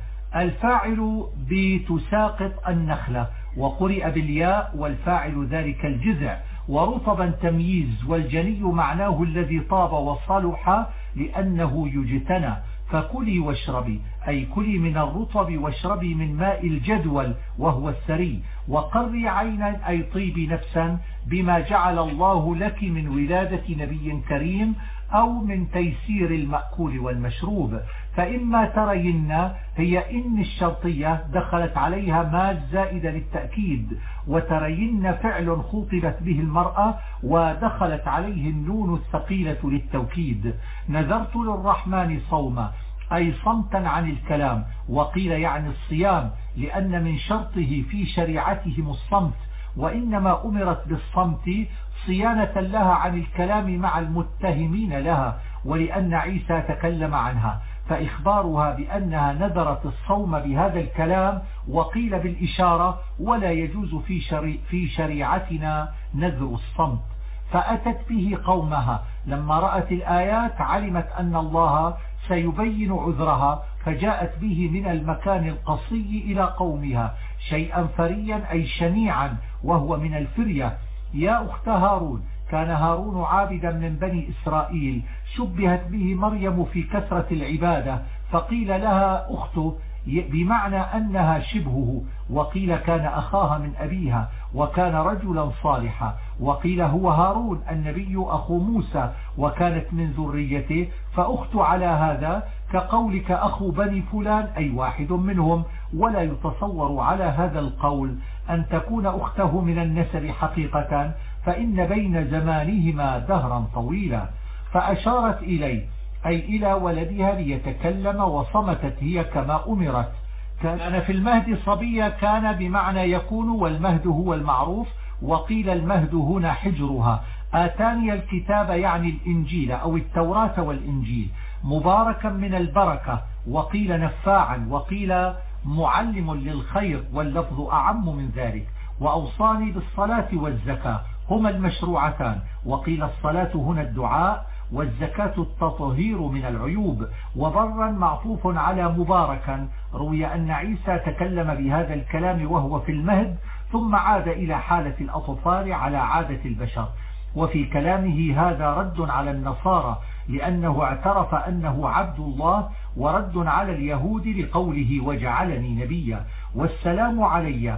الفاعل بتساقط النخلة، وقرئ بالياء والفاعل ذلك الجذع. ورطبا تمييز، والجني معناه الذي طاب وصلح لأنه يجتنى. فكلي واشربي أي كلي من الرطب واشربي من ماء الجدول وهو السري، وقري عينا أي طيبي نفسا بما جعل الله لك من ولادة نبي كريم أو من تيسير المأكول والمشروب. فإما ترين هي إن الشرطية دخلت عليها ما الزائد للتأكيد، وترين فعل خطبت به المرأة ودخلت عليه النون الثقيلة للتوكيد. نذرت للرحمن صوما أي صمتا عن الكلام، وقيل يعني الصيام، لأن من شرطه في شريعتهم الصمت، وإنما أمرت بالصمت صيانة لها عن الكلام مع المتهمين لها، ولأن عيسى تكلم عنها، فإخبارها بأنها نذرت الصوم بهذا الكلام. وقيل بالإشارة ولا يجوز في شريعتنا نذر الصمت. فأتت به قومها، لما رأت الآيات علمت أن الله سيبين عذرها، فجاءت به من المكان القصي إلى قومها شيئا فريا أي شنيعا، وهو من الفرية. يا أخت هارون، كان هارون عابدا من بني إسرائيل، شبهت به مريم في كثرة العبادة، فقيل لها أخته بمعنى أنها شبهه، وقيل كان أخاها من أبيها، وكان رجلا صالحا، وقيل هو هارون النبي أخو موسى، وكانت من ذريته، فأخت على هذا كقولك أخو بني فلان أي واحد منهم. ولا يتصور على هذا القول أن تكون أخته من النسب حقيقة، فإن بين زمانهما دهرا طويلا. فأشارت إليه أي إلى ولدها ليتكلم، وصمتت هي كما أمرت. كان في المهد صبية، كان بمعنى يكون، والمهد هو المعروف، وقيل المهد هنا حجرها. آتاني الكتاب يعني الإنجيل أو التوراة والإنجيل، مباركا من البركة، وقيل نفاعا، وقيل معلم للخير، واللفظ أعم من ذلك. وأوصاني بالصلاة والزكاة هما المشروعتان، وقيل الصلاة هنا الدعاء، والزكاة التطهير من العيوب. وبرا معطوف على مباركا. روي أن عيسى تكلم بهذا الكلام وهو في المهد، ثم عاد إلى حالة الأطفال على عادة البشر. وفي كلامه هذا رد على النصارى، لأنه اعترف أنه عبد الله، ورد على اليهود لقوله وجعلني نبيا. والسلام علي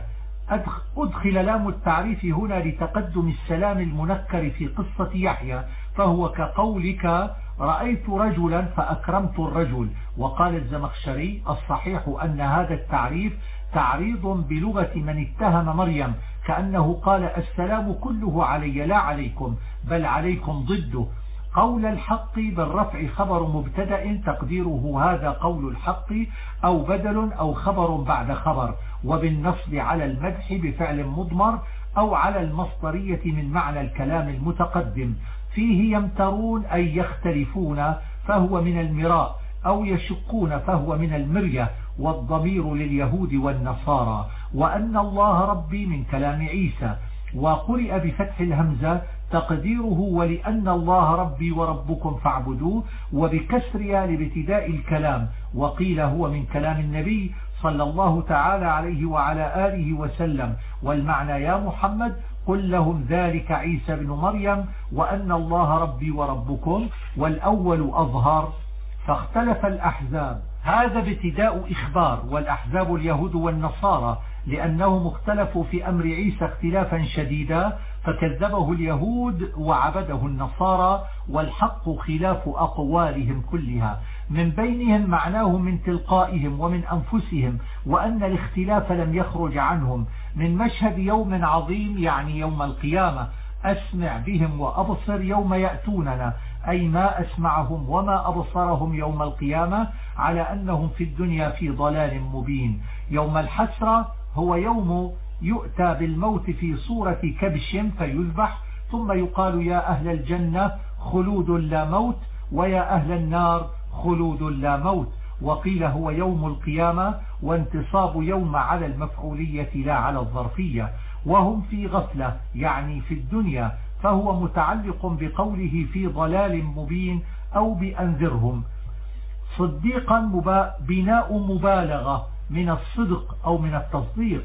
أدخل لام التعريف هنا لتقدم السلام المنكر في قصة يحيى، فهو كقولك رأيت رجلا فأكرمت الرجل. وقال الزمخشري الصحيح أن هذا التعريف تعريض بلغة من اتهم مريم، كأنه قال السلام كله علي لا عليكم، بل عليكم ضده. قول الحق بالرفع خبر مبتدأ تقديره هذا قول الحق، أو بدل أو خبر بعد خبر، وبالنصب على المدح بفعل مضمر، أو على المصدرية من معنى الكلام المتقدم. فيه يمترون أي يختلفون فهو من المراء، أو يشقون فهو من المرية، والضمير لليهود والنصارى. وأن الله ربي من كلام عيسى، وقرئ بفتح الهمزة تقديره ولأن الله ربي وربكم فاعبدوه، وبكسرها لابتداء الكلام. وقيل هو من كلام النبي صلى الله تعالى عليه وعلى آله وسلم. والمعنى يا محمد قل لهم ذلك عيسى بن مريم وأن الله ربي وربكم، والأول أظهر. فاختلف الأحزاب، هذا ابتداء إخبار، والأحزاب اليهود والنصارى، لأنهم اختلفوا في أمر عيسى اختلافا شديدا، فكذبه اليهود وعبده النصارى، والحق خلاف أقوالهم كلها. من بينهم معناه من تلقائهم ومن أنفسهم، وأن الاختلاف لم يخرج عنهم. من مشهد يوم عظيم يعني يوم القيامة، أسمع بهم وأبصر يوم يأتوننا، أي ما أسمعهم وما أبصرهم يوم القيامة، على أنهم في الدنيا في ضلال مبين. يوم الحسرة هو يوم يؤتى بالموت في صورة كبش فيذبح، ثم يقال يا أهل الجنة خلود لا موت، ويا أهل النار خلود لا موت. وقيل هو يوم القيامة، وانتصاب يوم على المفعولية لا على الظرفية. وهم في غفلة يعني في الدنيا، فهو متعلق بقوله في ضلال مبين أو بأنذرهم. صديقا بناء مبالغة من الصدق أو من التصديق،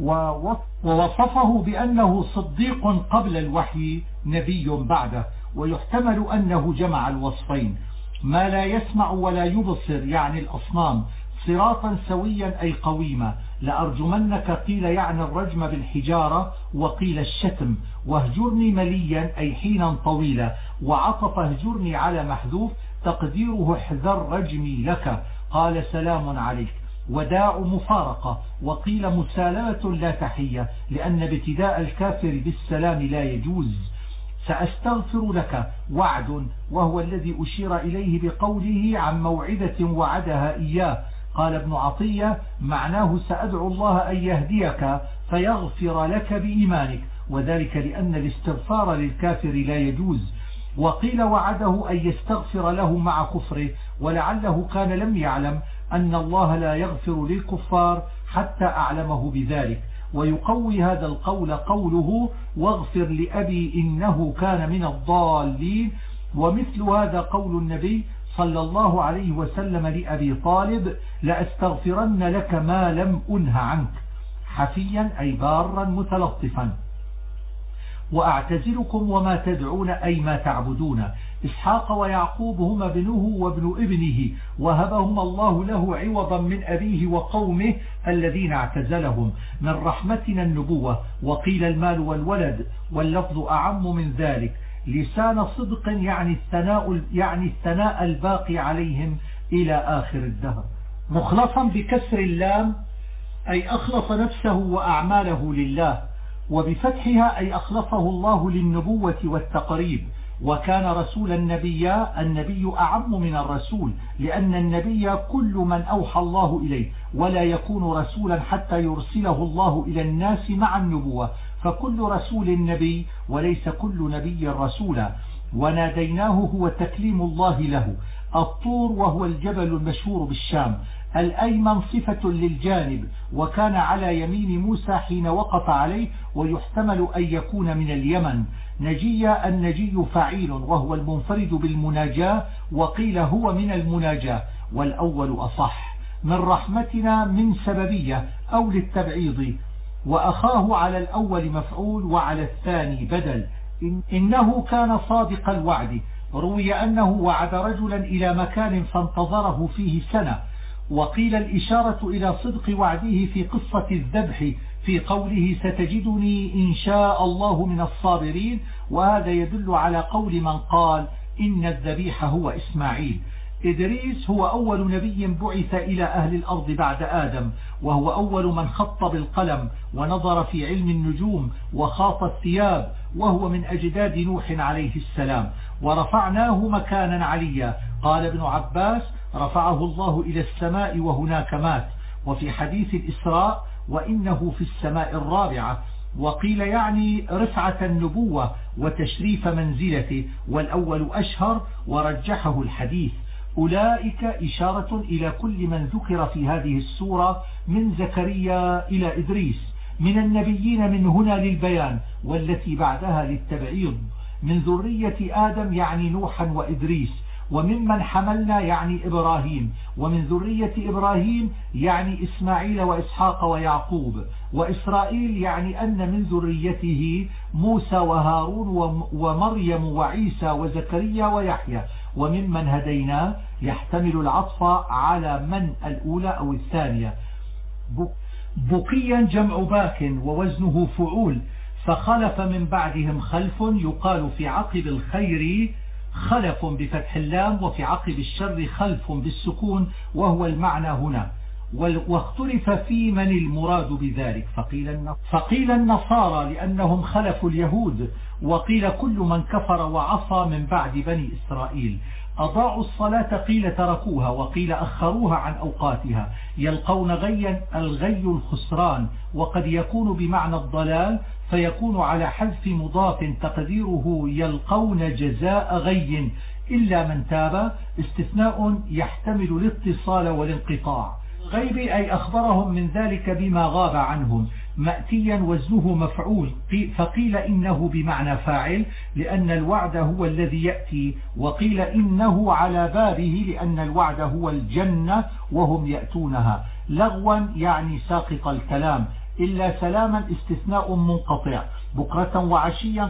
ووصفه بأنه صديق قبل الوحي نبي بعده. ويحتمل أنه جمع الوصفين، ما لا يسمع ولا يبصر يعني الأصنام، صراطا سويا أي قويما. لأرجمنك قيل يعني الرجم بالحجارة، وقيل الشتم. واهجرني مليا أي حينا طويلا، وعطف اهجرني على محذوف تقديره احذر رجمي لك، قال سلام عليك. وداع مفارقة، وقيل مسالمة لا تحية، لأن ابتداء الكافر بالسلام لا يجوز. سأستغفر لك وعد، وهو الذي أشير إليه بقوله عن موعدة وعدها إياه. قال ابن عطية معناه سأدعو الله أن يهديك فيغفر لك بإيمانك، وذلك لأن الاستغفار للكافر لا يجوز. وقيل وعده أن يستغفر له مع كفره، ولعله كان لم يعلم أن الله لا يغفر للكفار حتى أعلمه بذلك. ويقوي هذا القول قوله واغفر لأبي إنه كان من الضالين. ومثل هذا قول النبي صلى الله عليه وسلم لأبي طالب لأستغفرن لك ما لم أنه عنك، حفيا أي بارا متلطفا. وأعتزلكم وما تدعون أي ما تعبدون. إسحاق ويعقوب هما ابنه وابن ابنه، وهبهما الله له عوضا من أبيه وقومه الذين اعتزلهم. من رحمتنا النبوة، وقيل المال والولد، واللفظ أعم من ذلك. لسان صدق يعني الثناء الباقي عليهم إلى آخر الدهر. مخلصا بكسر اللام أي أخلص نفسه وأعماله لله، وبفتحها أي أخلصه الله للنبوة والتقريب. وكان رسول النبي أعم من الرسول، لأن النبي كل من أوحى الله إليه، ولا يكون رسولا حتى يرسله الله إلى الناس مع النبوة، فكل رسول نبي وليس كل نبي رسولا. وناديناه هو تكليم الله له. الطور وهو الجبل المشهور بالشام. الأيمن صفة للجانب، وكان على يمين موسى حين وقف عليه، ويحتمل أن يكون من اليمن. نجيا النجي فعيل، وهو المنفرد بالمناجاة، وقيل هو من المناجاة، والأول أصح. من رحمتنا من سببية أو للتبعيض، وأخاه على الأول مفعول وعلى الثاني بدل. إنه كان صادق الوعد. روي أنه وعد رجلا إلى مكان فانتظره فيه سنة. وقيل الإشارة إلى صدق وعده في قصة الذبح في قوله ستجدني إن شاء الله من الصابرين، وهذا يدل على قول من قال إن الذبيح هو إسماعيل. إدريس هو أول نبي بعث إلى أهل الأرض بعد آدم، وهو أول من خط بالقلم ونظر في علم النجوم وخاط الثياب، وهو من أجداد نوح عليه السلام. ورفعناه مكانا عليا. قال ابن عباس رفعه الله إلى السماء وهناك مات. وفي حديث الإسراء وإنه في السماء الرابعة. وقيل يعني رفعة النبوة وتشريف منزلته، والأول أشهر ورجحه الحديث. أولئك إشارة إلى كل من ذكر في هذه السورة من زكريا إلى إدريس من النبيين من هنا للبيان، والتي بعدها للتبعيض. من ذرية آدم يعني نوحا وإدريس، وممن حملنا يعني إبراهيم، ومن ذرية إبراهيم يعني إسماعيل وإسحاق ويعقوب، وإسرائيل يعني أن من ذريته موسى وهارون ومريم وعيسى وزكريا ويحيى. وممن هدينا يحتمل العطف على من الأولى أو الثانية. بقيا جمع باك ووزنه فعول، فخلف من بعدهم خلف، يقال في عقب الخير خلف بفتح اللام، وفي عقب الشر خلف بالسكون، وهو المعنى هنا. واختلف في من المراد بذلك، فقيل النصارى لأنهم خلفوا اليهود، وقيل كل من كفر وعصى من بعد بني إسرائيل. أضاعوا الصلاة قيل تركوها، وقيل أخروها عن أوقاتها. يلقون غيا، الغي الخسران، وقد يكون بمعنى الضلال، فيكون على حذف مضاف تقديره يلقون جزاء غي إلا من تاب، استثناء يحتمل الاتصال والانقطاع. غيب أي أخبرهم من ذلك بما غاب عنهم. مأتيا وزنه مفعول، فقيل إنه بمعنى فاعل لأن الوعد هو الذي يأتي، وقيل إنه على بابه لأن الوعد هو الجنة وهم يأتونها. لغوا يعني ساقط الكلام، إلا سلاما استثناء منقطع. بكرة وعشيا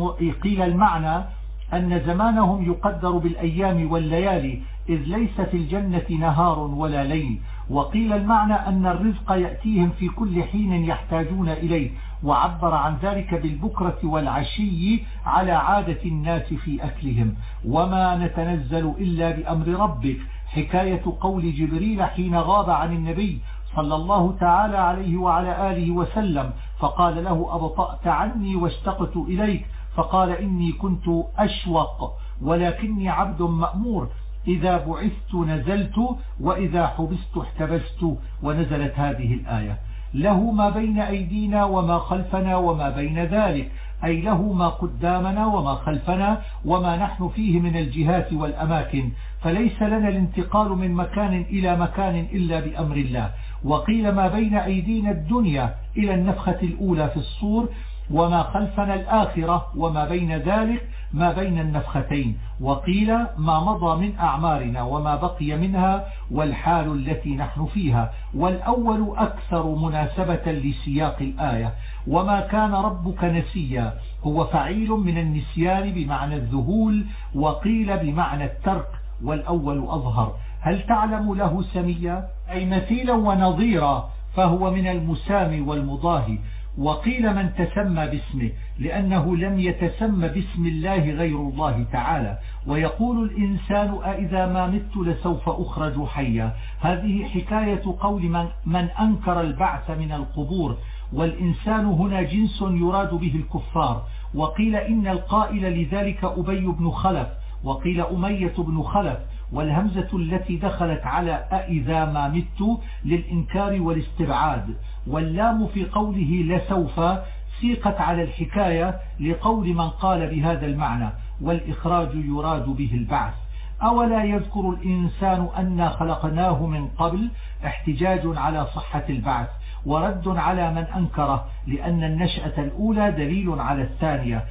قيل المعنى أن زمانهم يقدر بالأيام والليالي، إذ ليس في الجنة نهار ولا ليل. وقيل المعنى أن الرزق يأتيهم في كل حين يحتاجون إليه، وعبر عن ذلك بالبكرة والعشي على عادة الناس في أكلهم. وما نتنزل إلا بأمر ربك، حكاية قول جبريل حين غاب عن النبي صلى الله تعالى عليه وعلى آله وسلم، فقال له أبطأت عني واشتقت إليك، فقال إني كنت أشوق ولكني عبد مأمور، إذا بعثت نزلت وإذا حبست احتبست. ونزلت هذه الآية: له ما بين أيدينا وما خلفنا وما بين ذلك، أي له ما قدامنا وما خلفنا وما نحن فيه من الجهات والأماكن، فليس لنا الانتقال من مكان إلى مكان إلا بأمر الله. وقيل ما بين أيدينا الدنيا إلى النفخة الأولى في الصور، وما خلفنا الآخرة، وما بين ذلك ما بين النفختين. وقيل ما مضى من أعمارنا وما بقي منها والحال التي نحن فيها، والأول أكثر مناسبة لسياق الآية. وما كان ربك نسيا هو فعيل من النسيان بمعنى الذهول، وقيل بمعنى الترك، والأول أظهر. هل تعلم له سميا أي مثيلا ونظيرا، فهو من المسامي والمضاهي. وقيل من تسمى باسمه لأنه لم يتسمى باسم الله غير الله تعالى. ويقول الإنسان أإذا ما مت لسوف أخرج حيا، هذه حكاية قول من أنكر البعث من القبور، والإنسان هنا جنس يراد به الكفار. وقيل إن القائل لذلك أبي بن خلف، وقيل أمية بن خلف، والهمزة التي دخلت على أإذا ما مت للإنكار والاستبعاد، واللام في قوله لسوف سيقت على الحكاية لقول من قال بهذا المعنى، والإخراج يراد به البعث. أولا يذكر الإنسان أنا خلقناه من قبل، احتجاج على صحة البعث ورد على من أنكره، لأن النشأة الأولى دليل على الثانية.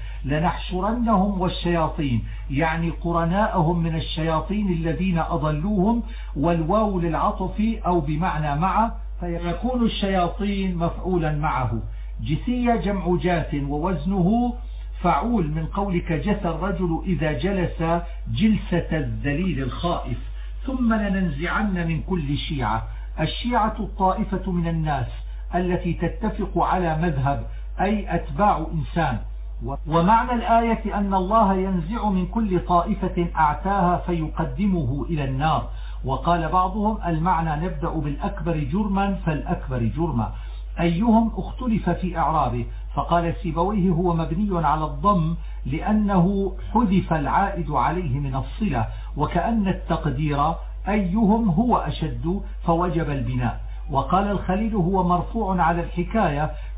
لنحشرنهم والشياطين يعني قرناءهم من الشياطين الذين أضلوهم، والواو للعطف أو بمعنى مع، فيكون الشياطين مفعولا معه. جثية جمع جاث ووزنه فعول، من قولك جثى الرجل إذا جلس جلسة الذليل الخائف. ثم لننزعن من كل شيعة، الشيعة الطائفة من الناس التي تتفق على مذهب، أي أتباع إنسان. ومعنى الآية أن الله ينزع من كل طائفة أعتاها فيقدمه إلى النار. وقال بعضهم المعنى نبدأ بالأكبر جرما فالأكبر جرما، أيهم اختلف في إعرابه، فقال سيبويه هو مبني على الضم لأنه حذف العائد عليه من الصلة، وكأن التقدير أيهم هو أشد فوجب البناء. وقال الخليل هو مرفوع على الحكاية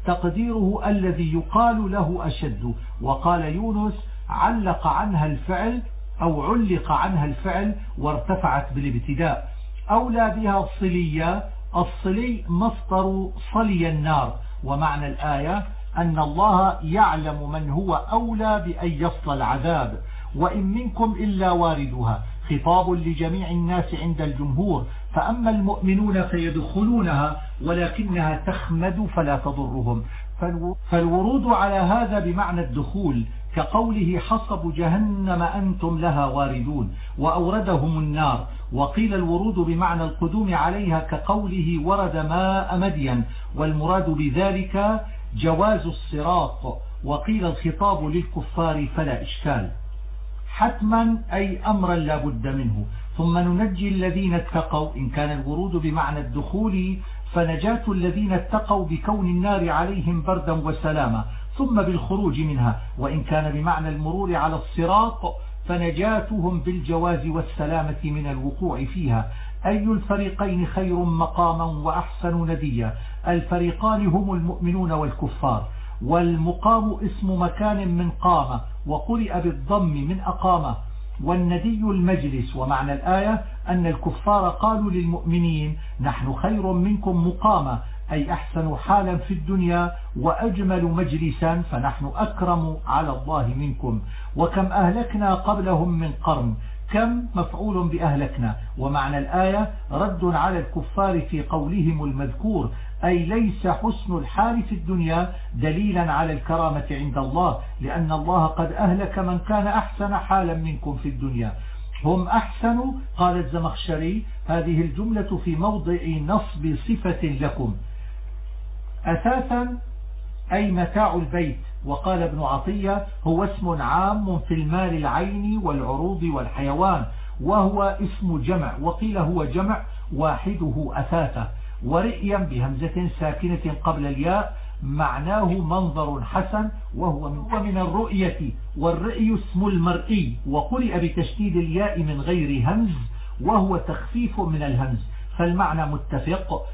تقديره الذي يقال له أشد. وقال يونس علق عنها الفعل أو علق عنها الفعل وارتفعت بالابتداء. أولى بها الصلية. الصلي مصدر صلي النار. ومعنى الآية أن الله يعلم من هو أولى بأن يصل العذاب. وإن منكم إلا واردها خطاب لجميع الناس عند الجمهور، فأما المؤمنون فيدخلونها ولكنها تخمد فلا تضرهم. فالورود على هذا بمعنى الدخول، كقوله حصب جهنم أنتم لها واردون وأوردهم النار. وقيل الورود بمعنى القدوم عليها، كقوله ورد ماء مدين، والمراد بذلك جواز الصراط. وقيل الخطاب للكفار فلا إشكال. حتما أي أمرا لا بد منه. ثم ننجي الذين اتقوا. إن كان الورود بمعنى الدخول فنجاة الذين اتقوا بكون النار عليهم بردا وسلاما ثم بالخروج منها. وإن كان بمعنى المرور على الصراط فنجاتهم بالجواز والسلامة من الوقوع فيها. أي الفريقين خير مقاما وأحسن نديا. الفريقان هم المؤمنون والكفار. والمقام اسم مكان من قامة، وقرئ بالضم من أقامة. والندي المجلس. ومعنى الآية أن الكفار قالوا للمؤمنين نحن خير منكم مقامة، أي أحسن حالا في الدنيا وأجمل مجلسا، فنحن أكرم على الله منكم. وكم أهلكنا قبلهم من قرن. كم مفعول بأهلكنا. ومعنى الآية رد على الكفار في قولهم المذكور، أي ليس حسن الحال في الدنيا دليلا على الكرامة عند الله، لأن الله قد أهلك من كان أحسن حالا منكم في الدنيا. هم أحسن. قال الزمخشري هذه الجملة في موضع نصب صفة لكم. أساسا أي متاع البيت. وقال ابن عطية هو اسم عام في المال العين والعروض والحيوان، وهو اسم جمع. وقيل هو جمع واحده أثاثة. ورئيا بهمزة ساكنة قبل الياء معناه منظر حسن، وهو من الرؤية. والرئي اسم المرئي، وقرئ بتشديد الياء من غير همز، وهو تخفيف من الهمز، فالمعنى متفق.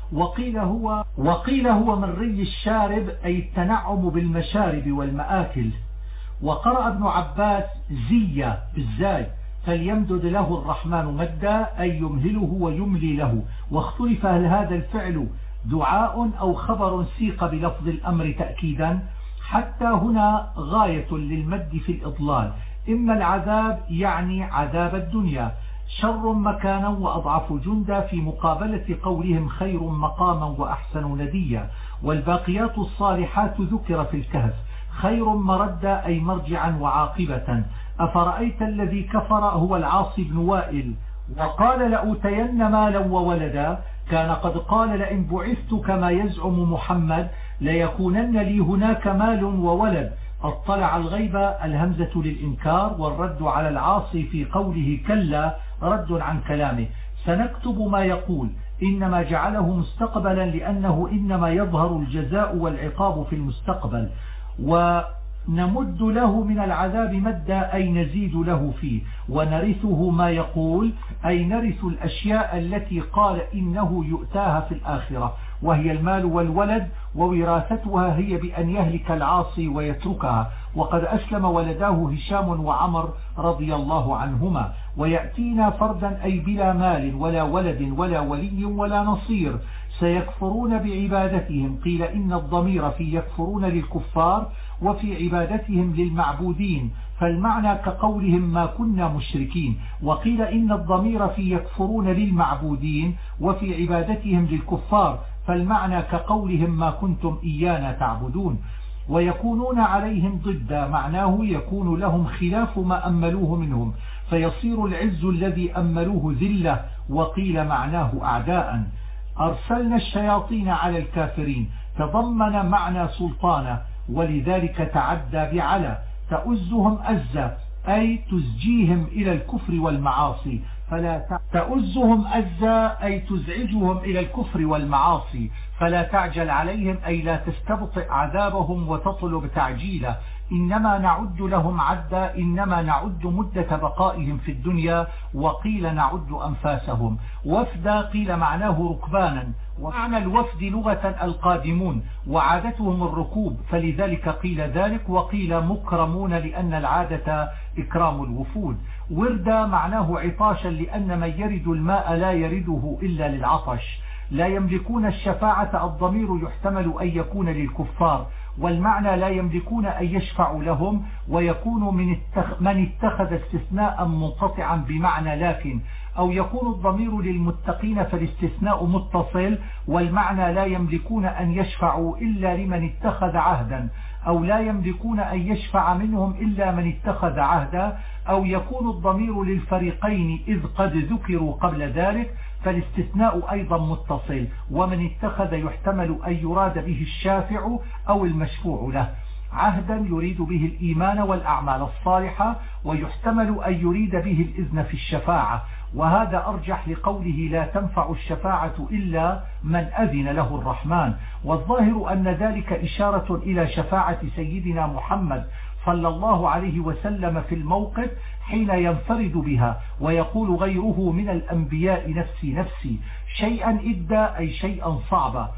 وقيل هو من ري الشارب، أي التنعم بالمشارب والمآكل. وقرأ ابن عباس زيا بالزاي، فليمدد له الرحمن مدا، أي يمهله ويملي له. واختلف هل هذا الفعل دعاء أو خبر سيق بلفظ الأمر تأكيدا. حتى هنا غاية للمد في الإضلال. إما العذاب يعني عذاب الدنيا، شر مكانا وأضعف جندا، في مقابلة قولهم خير مقاما وأحسن نديا. والباقيات الصالحات ذكر في الكهف، خير مردا أي مرجعا وعاقبة. أفرأيت الذي كفر هو العاص بن وائل، وقال لأوتين مالا وولدا. كان قد قال لئن بعثت كما يزعم محمد ليكونن لي هناك مال وولد. اطلع الغيب الهمزة للإنكار، والرد على العاصي في قوله كلا رد عن كلامه. سنكتب ما يقول، إنما جعله مستقبلا لأنه إنما يظهر الجزاء والعقاب في المستقبل. ونمد له من العذاب مدا، أي نزيد له فيه. ونرثه ما يقول، أي نرث الأشياء التي قال إنه يؤتاها في الآخرة، وهي المال والولد. ووراثتها هي بأن يهلك العاصي ويتركها. وقد أسلم ولداه هشام وعمر رضي الله عنهما. ويأتينا فردا أي بلا مال ولا ولد ولا ولي ولا نصير. سيكفرون بعبادتهم. قيل إن الضمير في يكفرون للكفار، وفي عبادتهم للمعبودين، فالمعنى كقولهم ما كنا مشركين. وقيل إن الضمير في يكفرون للمعبودين، وفي عبادتهم للكفار، فالمعنى كقولهم ما كنتم إيانا تعبدون. ويكونون عليهم ضدا، معناه يكون لهم خلاف ما أملوه منهم، فيصير العز الذي أملوه ذلة. وقيل معناه أعداء. أرسلنا الشياطين على الكافرين، تضمن معنى سلطانة، ولذلك تعدى بعلى. تؤزهم أزا، أي تزجيهم إلى الكفر والمعاصي. تؤزهم أزا، أي تزعجهم إلى الكفر والمعاصي، فلا تعجل عليهم، أي لا تستبطئ عذابهم وتطلب تعجيله. إنما نعد لهم عدا، إنما نعد مدة بقائهم في الدنيا. وقيل نعد أنفاسهم. وفدا قيل معناه ركبانا، ومعنى الوفد لغة القادمون وعادتهم الركوب، فلذلك قيل ذلك، وقيل مكرمون لأن العادة إكرام الوفود. ورد معناه عطاشا لأن من يرد الماء لا يرده إلا للعطش. لا يملكون الشفاعة، الضمير يحتمل أن يكون للكفار، والمعنى لا يملكون أن يشفعوا لهم، ويكون من اتخذ استثناء منقطعا بمعنى لكن، أو يكون الضمير للمتقين فالاستثناء متصل، والمعنى لا يملكون أن يشفعوا إلا لمن اتخذ عهدا، أو لا يملكون أن يشفع منهم إلا من اتخذ عهدا، أو يكون الضمير للفريقين إذ قد ذكروا قبل ذلك فالاستثناء أيضا متصل، ومن اتخذ يحتمل أن يراد به الشافع أو المشفوع له. عهدا يريد به الإيمان والأعمال الصالحة، ويحتمل أن يريد به الإذن في الشفاعة، وهذا أرجح لقوله لا تنفع الشفاعة إلا من أذن له الرحمن. والظاهر أن ذلك إشارة إلى شفاعة سيدنا محمد صلى الله عليه وسلم في الموقف حين ينفرد بها، ويقول غيره من الأنبياء نفسي نفسي، شيئا إدى أي شيئا صعبا.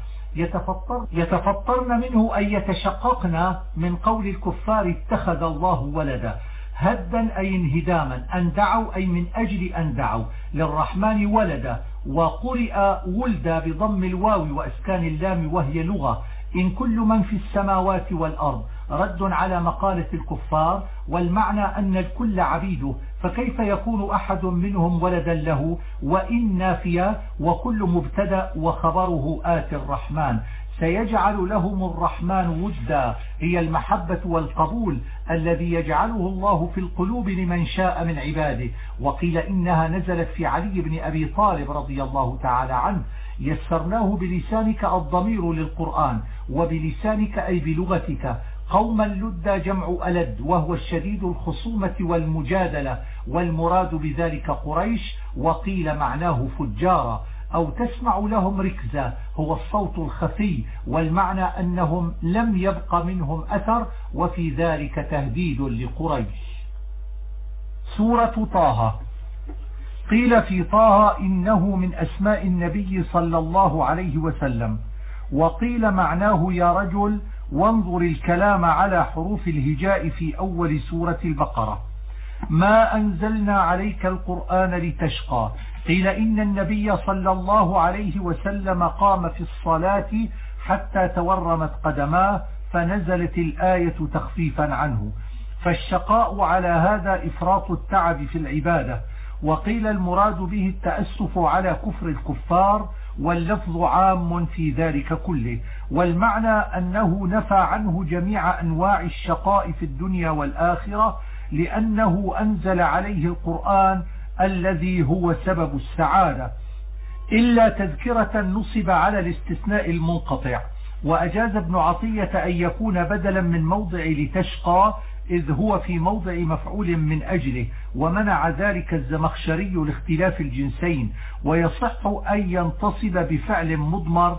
يتفطرن منه أن يتشققن من قول الكفار اتخذ الله ولدا، هدا أي انهداما، أن دعوا أي من أجل أن دعوا للرحمن ولدا، وقرئ ولدا بضم الواو وأسكان اللام وهي لغة. إن كل من في السماوات والأرض رد على مقالة الكفار، والمعنى أن الكل عبيده، فكيف يكون أحد منهم ولدا له؟ وإن نافية وكل مبتدأ وخبره آت الرحمن. سيجعل لهم الرحمن ودا، هي المحبة والقبول الذي يجعله الله في القلوب لمن شاء من عباده. وقيل إنها نزلت في علي بن أبي طالب رضي الله تعالى عنه. يسرناه بلسانك الضمير للقرآن، وبلسانك أي بلغتك. قوما لد جمع ألد، وهو الشديد الخصومة والمجادلة، والمراد بذلك قريش. وقيل معناه فجارا، أو تسمع لهم ركزا، هو الصوت الخفي، والمعنى أنهم لم يبق منهم أثر، وفي ذلك تهديد لقريش. سورة طه. قيل في طه إنه من أسماء النبي صلى الله عليه وسلم، وقيل معناه يا رجل، وانظر الكلام على حروف الهجاء في أول سورة البقرة. ما أنزلنا عليك القرآن لتشقى. قيل إن النبي صلى الله عليه وسلم قام في الصلاة حتى تورمت قدماه، فنزلت الآية تخفيفا عنه. فالشقاء على هذا إفراط التعب في العبادة. وقيل المراد به التأسف على كفر الكفار، واللفظ عام في ذلك كله. والمعنى أنه نفى عنه جميع أنواع الشقاء في الدنيا والآخرة، لأنه أنزل عليه القرآن الذي هو سبب السعادة، إلا تذكرة نصب على الاستثناء المنقطع. وأجاز ابن عطية أن يكون بدلا من موضع لتشقى، إذ هو في موضع مفعول من أجله، ومنع ذلك الزمخشري لاختلاف الجنسين. ويصح أن ينتصب بفعل مضمر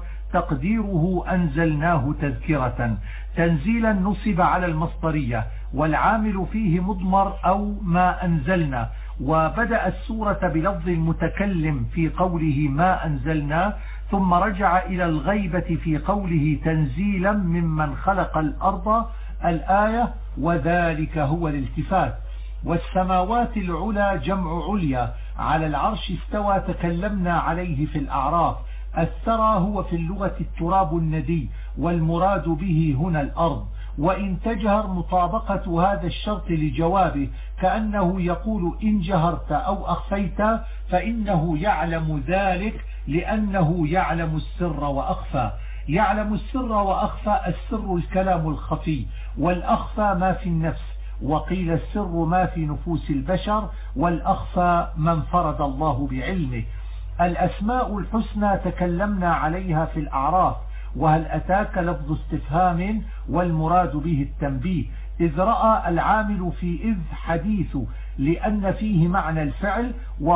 تقديره أنزلناه تذكرة. تنزيلا نصب على المصدرية، والعامل فيه مضمر أو ما أنزلنا. وبدأ السورة بلفظ المتكلم في قوله ما أنزلنا، ثم رجع إلى الغيبة في قوله تنزيلا ممن خلق الأرض الآية، وذلك هو الالتفات. والسماوات العلى جمع عليا، على العرش استوى تكلمنا عليه في الأعراف. الثرى هو في اللغة التراب الندي، والمراد به هنا الأرض. وإن تجهر مطابقة هذا الشرط لجوابه، كأنه يقول إن جهرت أو أخفيت فإنه يعلم ذلك، لأنه يعلم السر وأخفى. يعلم السر وأخفى، السر الكلام الخفي، والأخفى ما في النفس. وقيل السر ما في نفوس البشر، والأخفى من فرض الله بعلمه. الأسماء الحسنى تكلمنا عليها في الأعراف. وهل أتاك لفظ استفهام، والمراد به التنبيه، إذ رأى العامل في إذ حديث، لأن فيه معنى الفعل.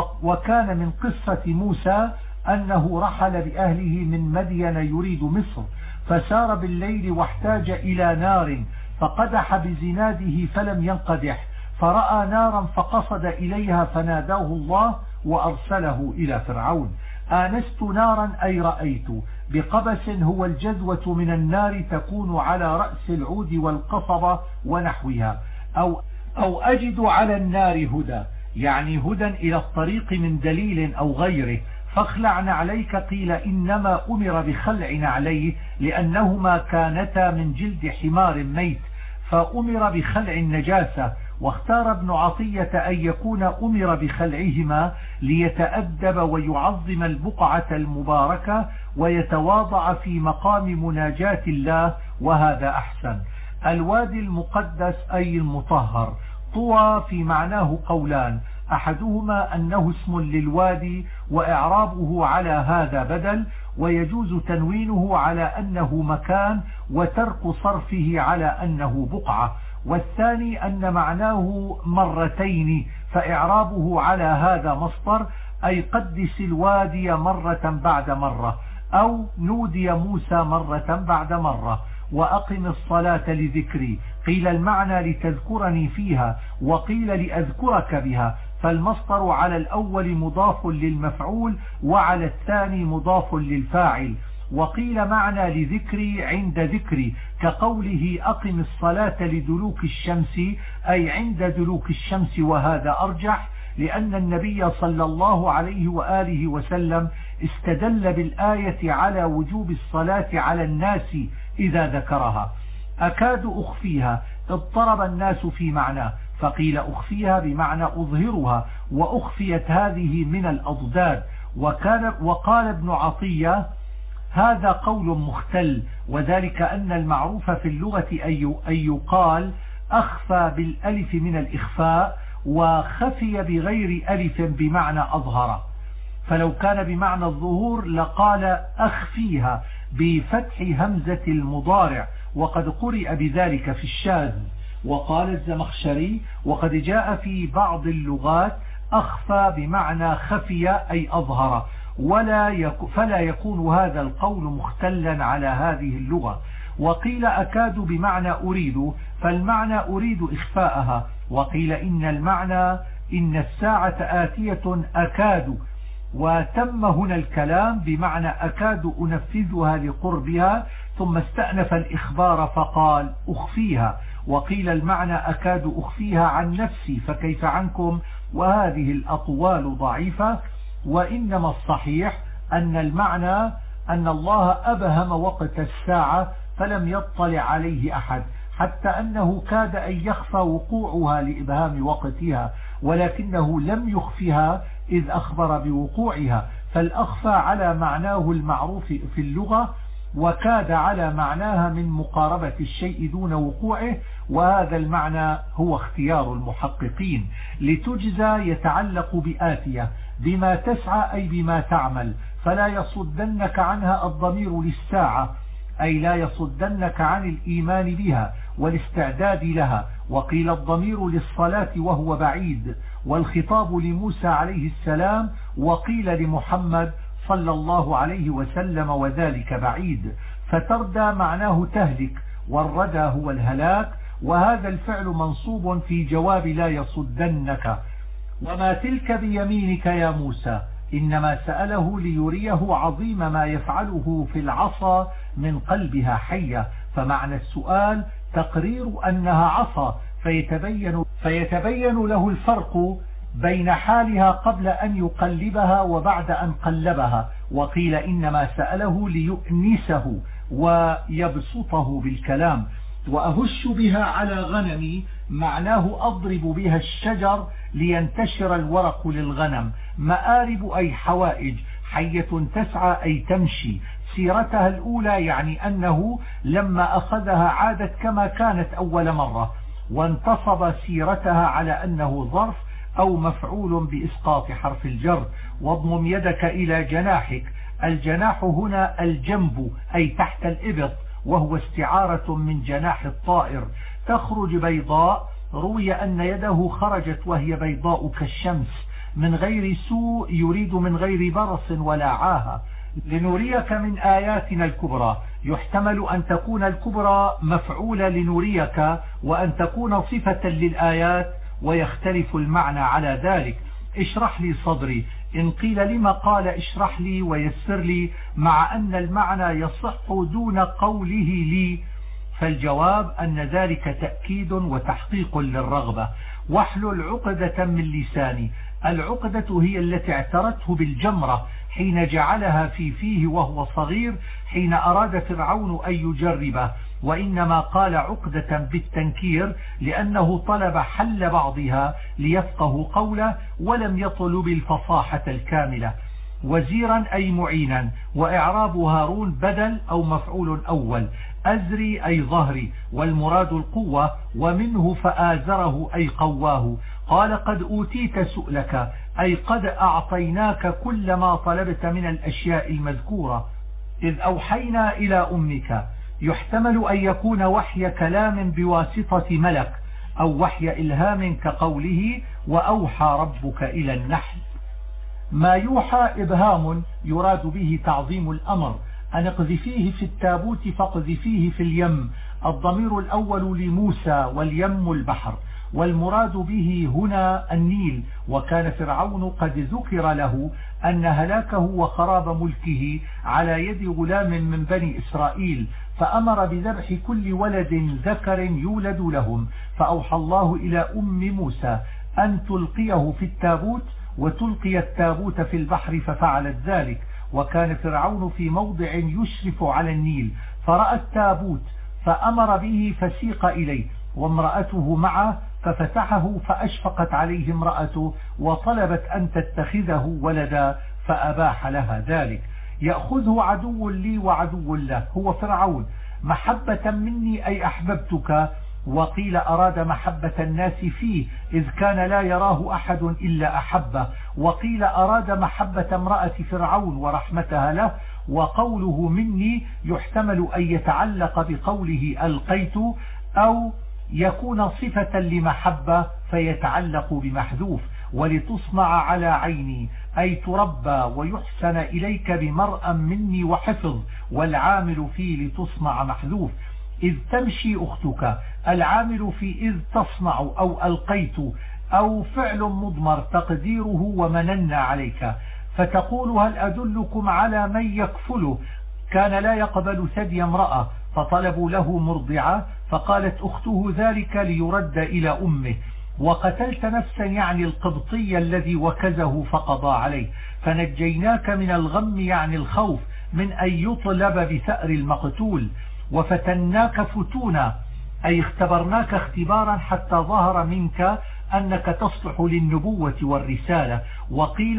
وكان من قصة موسى أنه رحل بأهله من مدين يريد مصر، فسار بالليل واحتاج إلى نار، فقدح بزناده فلم ينقدح، فرأى نارا فقصد إليها فناداه الله وأرسله إلى فرعون. آنست نارا أي رأيت. بقبس هو الجذوة من النار تكون على رأس العود والقصبة ونحوها. أو أجد على النار هدى، يعني هدى إلى الطريق من دليل أو غيره. فاخلع نعليك قيل إنما أمر بخلع نعليه لأنهما كانتا من جلد حمار ميت، فأمر بخلع النجاسة. واختار ابن عطية أن يكون أمر بخلعهما ليتأدب ويعظم البقعة المباركة ويتواضع في مقام مناجاة الله، وهذا أحسن. الوادي المقدس أي المطهر. طوى في معناه قولان، أحدهما أنه اسم للوادي وإعرابه على هذا بدل، ويجوز تنوينه على أنه مكان وترك صرفه على أنه بقعة. والثاني أن معناه مرتين، فإعرابه على هذا مصدر، أي قدس الوادي مرة بعد مرة، أو نودي موسى مرة بعد مرة. وأقم الصلاة لذكري، قيل المعنى لتذكرني فيها، وقيل لأذكرك بها، فالمصدر على الأول مضاف للمفعول وعلى الثاني مضاف للفاعل. وقيل معنى لذكري عند ذكري، كقوله أقم الصلاة لدلوك الشمس، أي عند دلوك الشمس، وهذا أرجح لأن النبي صلى الله عليه وآله وسلم استدل بالآية على وجوب الصلاة على الناس إذا ذكرها. أكاد أخفيها، اضطرب الناس في معناه، فقيل أخفيها بمعنى أظهرها، وأخفيت هذه من الأضداد. وقال ابن عطية هذا قول مختل، وذلك أن المعروف في اللغة أن يقال أخفى بالألف من الإخفاء، وخفي بغير ألف بمعنى أظهر. فلو كان بمعنى الظهور لقال أخفيها بفتح همزة المضارع، وقد قرئ بذلك في الشاذ. وقال الزمخشري وقد جاء في بعض اللغات أخفى بمعنى خفي أي أظهر، فلا يكون هذا القول مختلا على هذه اللغة. وقيل أكاد بمعنى أريد، فالمعنى أريد إخفاءها. وقيل إن المعنى إن الساعة آتية أكاد، وتم هنا الكلام بمعنى أكاد أنفذها لقربها، ثم استأنف الإخبار فقال أخفيها. وقيل المعنى أكاد أخفيها عن نفسي فكيف عنكم، وهذه الأقوال ضعيفة. وإنما الصحيح أن المعنى أن الله أبهم وقت الساعة فلم يطلع عليه أحد، حتى أنه كاد أن يخفى وقوعها لإبهام وقتها، ولكنه لم يخفها إذ أخبر بوقوعها، فالأخفى على معناه المعروف في اللغة، وكاد على معناها من مقاربة الشيء دون وقوعه. وهذا المعنى هو اختيار المحققين. لتجزى يتعلق بآتية، بما تسعى أي بما تعمل، فلا يصدنك عنها الضمير للساعة، أي لا يصدنك عن الإيمان بها والاستعداد لها. وقيل الضمير للصلاة وهو بعيد، والخطاب لموسى عليه السلام، وقيل لمحمد صلى الله عليه وسلم وذلك بعيد. فتردى معناه تهلك، والردى هو الهلاك، وهذا الفعل منصوب في جواب لا يصدنك. وما تلك بيمينك يا موسى، إنما سأله ليريه عظيم ما يفعله في العصا من قلبها حية، فمعنى السؤال تقرير أنها عصا، فيتبين له الفرق بين حالها قبل أن يقلبها وبعد أن قلبها. وقيل إنما سأله ليؤنسه ويبسطه بالكلام. وأهش بها على غنمي، معناه أضرب بها الشجر لينتشر الورق للغنم. مآرب أي حوائج، حية تسعى أي تمشي. سيرتها الأولى يعني أنه لما أخذها عادت كما كانت أول مرة، وانتصب سيرتها على أنه ظرف أو مفعول بإسقاط حرف الجر. واضمم يدك إلى جناحك، الجناح هنا الجنب أي تحت الإبط، وهو استعارة من جناح الطائر. تخرج بيضاء، روي أن يده خرجت وهي بيضاء كالشمس من غير سوء، يريد من غير برص ولا عاهة. لنريك من آياتنا الكبرى، يحتمل أن تكون الكبرى مفعولة لنريك، وأن تكون صفة للآيات، ويختلف المعنى على ذلك. اشرح لي صدري، إن قيل لما قال اشرح لي ويسر لي مع أن المعنى يصح دون قوله لي، فالجواب أن ذلك تأكيد وتحقيق للرغبة. واحلل عقدة من لساني، العقدة هي التي اعترته بالجمرة حين جعلها في فيه وهو صغير حين أراد فرعون أن يجربه، وإنما قال عقدة بالتنكير لأنه طلب حل بعضها ليفقه قوله ولم يطلب الفصاحة الكاملة. وزيرا أي معينا، وإعراب هارون بدل أو مفعول أول. أزري أي ظهري، والمراد القوة، ومنه فآزره أي قواه. قال قد أوتيت سؤلك أي قد أعطيناك كل ما طلبت من الأشياء المذكورة. إذ أوحينا إلى أمك، يحتمل أن يكون وحي كلام بواسطة ملك أو وحي إلهام كقوله وأوحى ربك إلى النحل. ما يوحى إبهام يراد به تعظيم الأمر، أن اقذفيه في التابوت فاقذفيه في اليم. الضمير الأول لموسى واليم البحر، والمراد به هنا النيل. وكان فرعون قد ذكر له أن هلاكه وخراب ملكه على يد غلام من بني إسرائيل، فأمر بذبح كل ولد ذكر يولد لهم. فأوحى الله إلى أم موسى أن تلقيه في التابوت، وتلقي التابوت في البحر ففعلت ذلك. وكان فرعون في موضع يشرف على النيل فرأى التابوت فأمر به فسيق إليه وامرأته معه، ففتحه فأشفقت عليه امرأته وطلبت أن تتخذه ولدا فأباح لها ذلك. يأخذه عدو لي وعدو له، هو فرعون، محبة مني أي أحببتك. وقيل أراد محبة الناس فيه إذ كان لا يراه أحد إلا أحبه. وقيل أراد محبة امرأة فرعون ورحمتها له. وقوله مني يحتمل أن يتعلق بقوله ألقيت، أو يكون صفة لمحبة فيتعلق بمحذوف. ولتصنع على عيني أي تربى ويحسن إليك بمرأ مني وحفظ، والعامل في لتصنع محذوف. إذ تمشي أختك، العامل في إذ تصنع أو ألقيت، أو فعل مضمر تقديره ومننا عليك. فتقول هل أدلكم على من يكفله؟ كان لا يقبل ثدي امرأة فطلبوا له مرضعة، فقالت أخته ذلك ليرد إلى أمه. وقتلت نفسا يعني القبطي الذي وكزه فقضى عليه، فنجيناك من الغم يعني الخوف من أن يطلب بثأر المقتول. وفتناك فتونا أي اختبرناك اختبارا حتى ظهر منك أنك تصلح للنبوة والرسالة. وقيل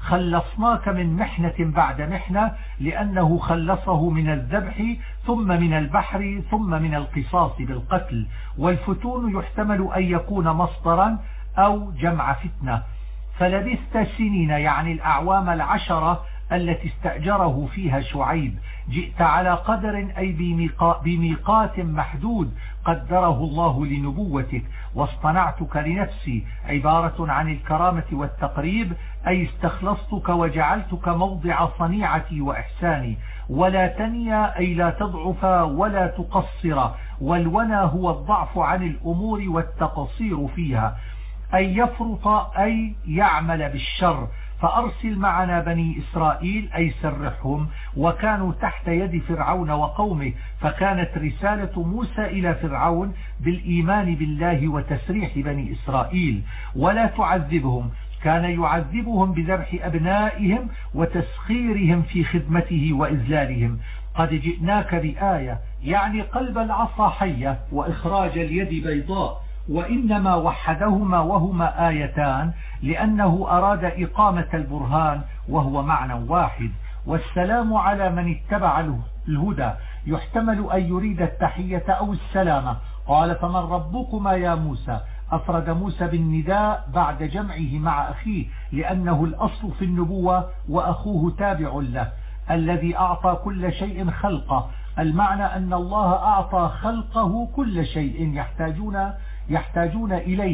خلصناك من محنة بعد محنة، لأنه خلصه من الذبح ثم من البحر ثم من القصاص بالقتل. والفتون يحتمل أن يكون مصدرا أو جمع فتنة. فلبثت سنين يعني الأعوام 10 التي استأجره فيها شعيب. جئت على قدر أي بميقات محدود قدره الله لنبوتك. واصطنعتك لنفسي عبارة عن الكرامة والتقريب، أي استخلصتك وجعلتك موضع صنيعتي وإحساني. ولا تنيا أي لا تضعف ولا تقصر، والونا هو الضعف عن الأمور والتقصير فيها، أي يفرط أي يعمل بالشر. فأرسل معنا بني إسرائيل أي سرحهم، وكانوا تحت يد فرعون وقومه. فكانت رسالة موسى إلى فرعون بالإيمان بالله وتسريح بني إسرائيل. ولا تعذبهم، كان يعذبهم بذبح أبنائهم وتسخيرهم في خدمته وإذلالهم. قد جئناك بآية يعني قلب العصا حية وإخراج اليد بيضاء، وإنما وحدهما وهما آيتان لأنه أراد إقامة البرهان وهو معنى واحد. والسلام على من اتبع الهدى يحتمل أن يريد التحية أو السلامة. قال فمن ربكما يا موسى؟ أفرد موسى بالنداء بعد جمعه مع أخيه لأنه الأصل في النبوة وأخوه تابع له. الذي أعطى كل شيء خلقه، المعنى أن الله أعطى خلقه كل شيء يحتاجون إليه،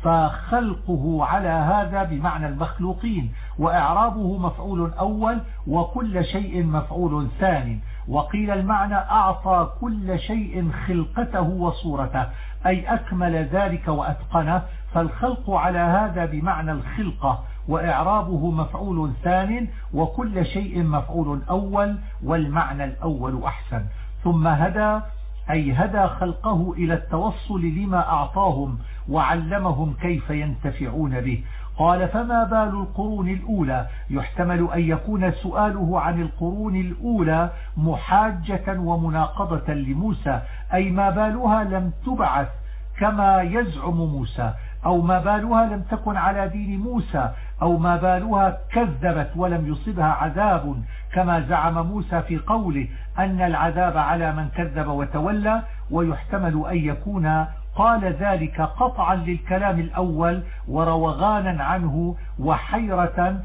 فخلقه على هذا بمعنى المخلوقين، وإعرابه مفعول أول وكل شيء مفعول ثاني. وقيل المعنى أعطى كل شيء خلقته وصورته، أي أكمل ذلك وأتقنه، فالخلق على هذا بمعنى الخلقة، وإعرابه مفعول ثان وكل شيء مفعول أول، والمعنى الأول أحسن. ثم هدى أي هدى خلقه إلى التوصل لما أعطاهم وعلمهم كيف ينتفعون به. قال فما بال القرون الأولى؟ يحتمل أن يكون سؤاله عن القرون الأولى محاجة ومناقضة لموسى، أي ما بالها لم تبعث كما يزعم موسى، أو ما بالها لم تكن على دين موسى، أو ما بالها كذبت ولم يصبها عذاب كما زعم موسى في قوله أن العذاب على من كذب وتولى. ويحتمل أن يكون قال ذلك قطعا للكلام الأول وروغانا عنه وحيرة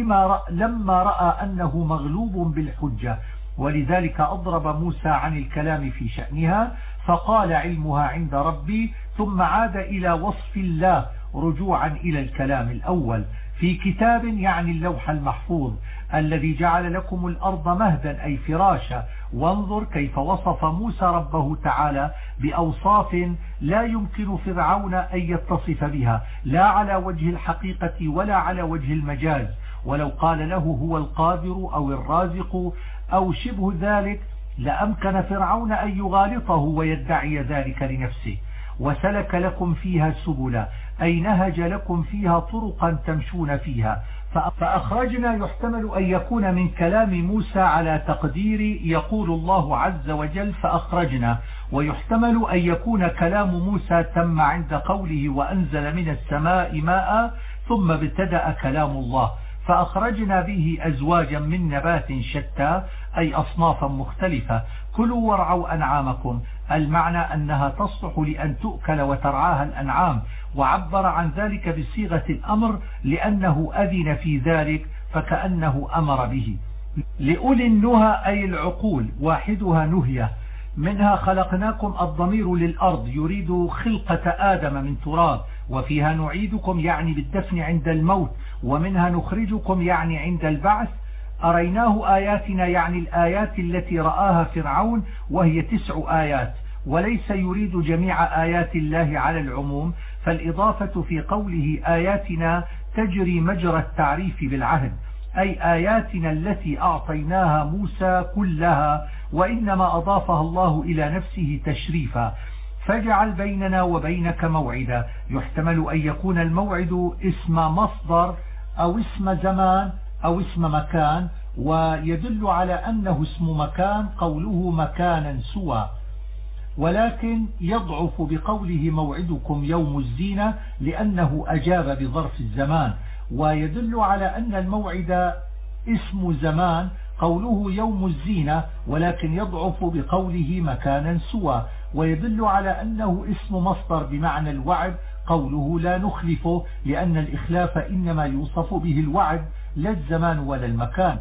لما رأى أنه مغلوب بالحجة، ولذلك أضرب موسى عن الكلام في شأنها فقال علمها عند ربي، ثم عاد إلى وصف الله رجوعا إلى الكلام الأول. في كتاب يعني اللوح المحفوظ الذي جعل لكم الأرض مهدا أي فراشا. وانظر كيف وصف موسى ربه تعالى بأوصاف لا يمكن فرعون أن يتصف بها، لا على وجه الحقيقة ولا على وجه المجاز. ولو قال له هو القادر أو الرازق أو شبه ذلك لأمكن فرعون أن يغالطه ويدعي ذلك لنفسه. وسلك لكم فيها سبلا أي نهج لكم فيها طرقا تمشون فيها. فأخرجنا يحتمل أن يكون من كلام موسى على تقدير يقول الله عز وجل فأخرجنا، ويحتمل أن يكون كلام موسى تم عند قوله وأنزل من السماء ماء ثم ابتدأ كلام الله فأخرجنا به أزواجا من نبات شتى أي أصنافا مختلفة. كلوا وارعوا أنعامكم، المعنى أنها تصلح لأن تؤكل وترعاها الأنعام، وعبر عن ذلك بصيغة الأمر لأنه أذن في ذلك فكأنه أمر به. لأولي النهى أي العقول، واحدها نهية. منها خلقناكم الضمير للأرض يريد خلقة آدم من تراب، وفيها نعيدكم يعني بالدفن عند الموت، ومنها نخرجكم يعني عند البعث. أريناه آياتنا يعني الآيات التي رآها فرعون وهي 9 آيات، وليس يريد جميع آيات الله على العموم، فالإضافة في قوله آياتنا تجري مجرى التعريف بالعهد، أي آياتنا التي أعطيناها موسى كلها، وإنما أضافها الله إلى نفسه تشريفا. فاجعل بيننا وبينك موعدا، يحتمل أن يكون الموعد اسم مصدر أو اسم زمان أو اسم مكان، ويدل على أنه اسم مكان قوله مكانا سوى، ولكن يضعف بقوله موعدكم يوم الزينة لأنه أجاب بظرف الزمان. ويدل على أن الموعد اسم زمان قوله يوم الزينة، ولكن يضعف بقوله مكانا سوى. ويدل على أنه اسم مصدر بمعنى الوعد قوله لا نخلفه، لأن الإخلاف إنما يوصف به الوعد لا الزمان ولا المكان.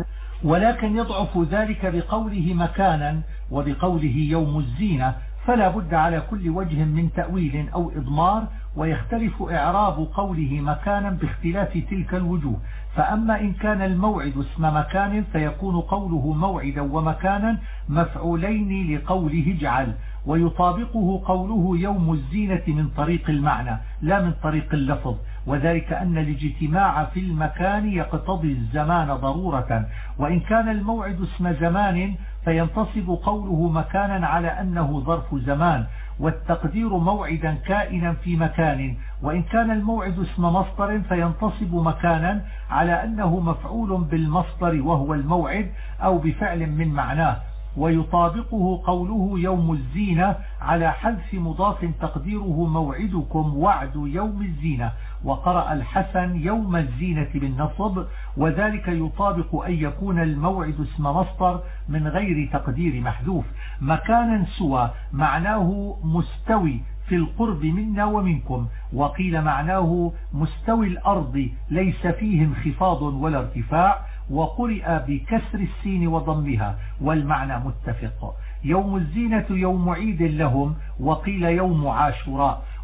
ولكن يضعف ذلك بقوله مكانا وبقوله يوم الزينة، فلا بد على كل وجه من تأويل أو إضمار، ويختلف إعراب قوله مكانا باختلاف تلك الوجوه. فأما إن كان الموعد اسم مكان فيكون قوله موعدا ومكانا مفعولين لقوله اجعل، ويطابقه قوله يوم الزينة من طريق المعنى لا من طريق اللفظ، وذلك أن الاجتماع في المكان يقتضي الزمان ضرورة. وإن كان الموعد اسم زمان فينتصب قوله مكانا على أنه ظرف زمان، والتقدير موعدا كائنا في مكان. وإن كان الموعد اسم مصدر فينتصب مكانا على أنه مفعول بالمصدر وهو الموعد أو بفعل من معناه. ويطابقه قوله يوم الزينة على حذف مضاف تقديره موعدكم وعد يوم الزينة. وقرأ الحسن يوم الزينة بالنصب، وذلك يطابق أن يكون الموعد اسم مصدر من غير تقدير محذوف. مكانا سوى معناه مستوي في القرب منا ومنكم، وقيل معناه مستوي الأرض ليس فيه انخفاض ولا ارتفاع، وقرئ بكسر السين وضمها، والمعنى متفق. يوم الزينة يوم عيد لهم، وقيل يوم عاشوراء.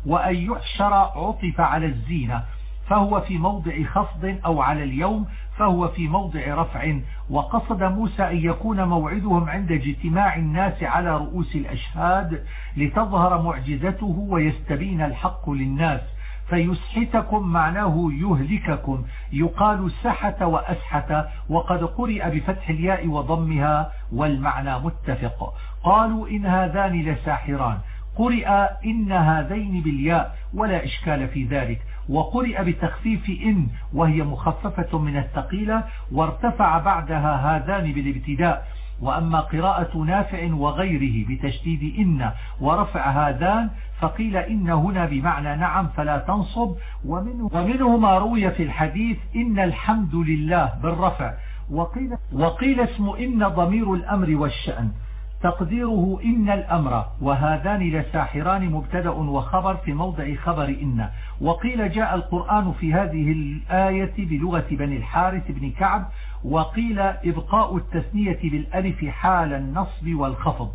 وأن يحشر عطف على الزينة فهو في موضع خفض، أو على اليوم فهو في موضع رفع. وقصد موسى أن يكون موعدهم عند اجتماع الناس على رؤوس الأشهاد لتظهر معجزته ويستبين الحق للناس. فيسحتكم معناه يهلككم، يقال سحت وأسحت، وقد قرئ بفتح الياء وضمها والمعنى متفق. قالوا إن هذان لساحران، قرئ إن هذين بالياء ولا إشكال في ذلك، وقرئ بتخفيف إن وهي مخففة من الثقيلة، وارتفع بعدها هذان بالابتداء. وأما قراءة نافع وغيره بتشديد إن ورفع هذان فقيل إن هنا بمعنى نعم فلا تنصب. ومنه ما روي في الحديث إن الحمد لله بالرفع. وقيل اسم إن ضمير الأمر والشأن تقديره إن الأمر، وهذان لساحران مبتدأ وخبر في موضع خبر إن. وقيل جاء القرآن في هذه الآية بلغة بني الحارث بن كعب، وقيل إبقاء التثنية بالألف حال النصب والخفض.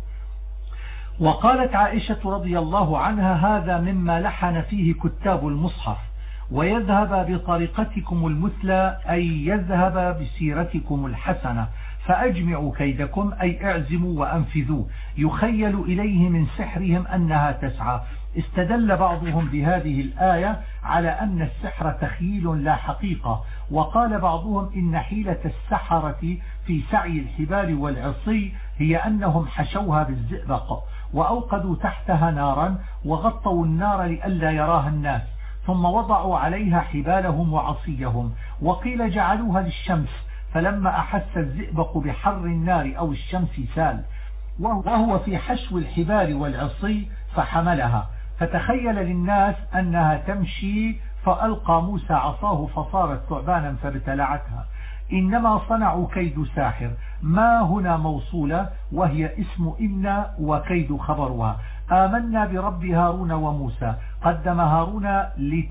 وقالت عائشة رضي الله عنها هذا مما لحن فيه كتاب المصحف، ويذهب بطريقتكم المثلى أي يذهب بسيرتكم الحسنة، فأجمعوا كيدكم أي اعزموا وأنفذوا. يخيل إليه من سحرهم أنها تسعى. استدل بعضهم بهذه الآية على أن السحر تخييل لا حقيقة، وقال بعضهم إن حيلة السحرة في سعي الحبال والعصي هي أنهم حشوها بالزئبق وأوقدوا تحتها نارا وغطوا النار لئلا يراها الناس، ثم وضعوا عليها حبالهم وعصيهم. وقيل جعلوها للشمس، فلما أحس الزئبق بحر النار أو الشمس سال، وهو في حشو الحبال والعصي فحملها، فتخيل للناس أنها تمشي، فألقى موسى عصاه فصارت ثعبانا فابتلعتها. إنما صنعوا كيد ساحر. ما هنا موصولة وهي اسم إن وكيد خبرها. آمنا برب هارون وموسى، قدم هارون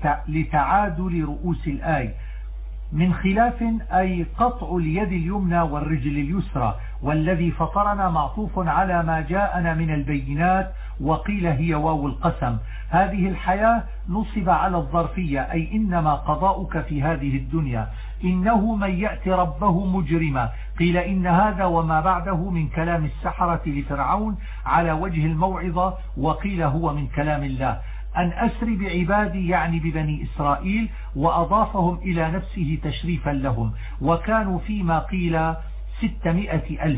لتعادل رؤوس الآية من خلاف، أي قطع اليد اليمنى والرجل اليسرى، والذي فطرنا معطوف على ما جاءنا من البينات، وقيل هي واو القسم. هذه الحياة نصب على الظرفية، أي إنما قضاؤك في هذه الدنيا. إنه من يأتي ربه مجرما، قيل إن هذا وما بعده من كلام السحرة لفرعون على وجه الموعظة، وقيل هو من كلام الله. أن أسر بعبادي يعني ببني إسرائيل، وأضافهم إلى نفسه تشريفا لهم، وكانوا فيما قيل 600,000.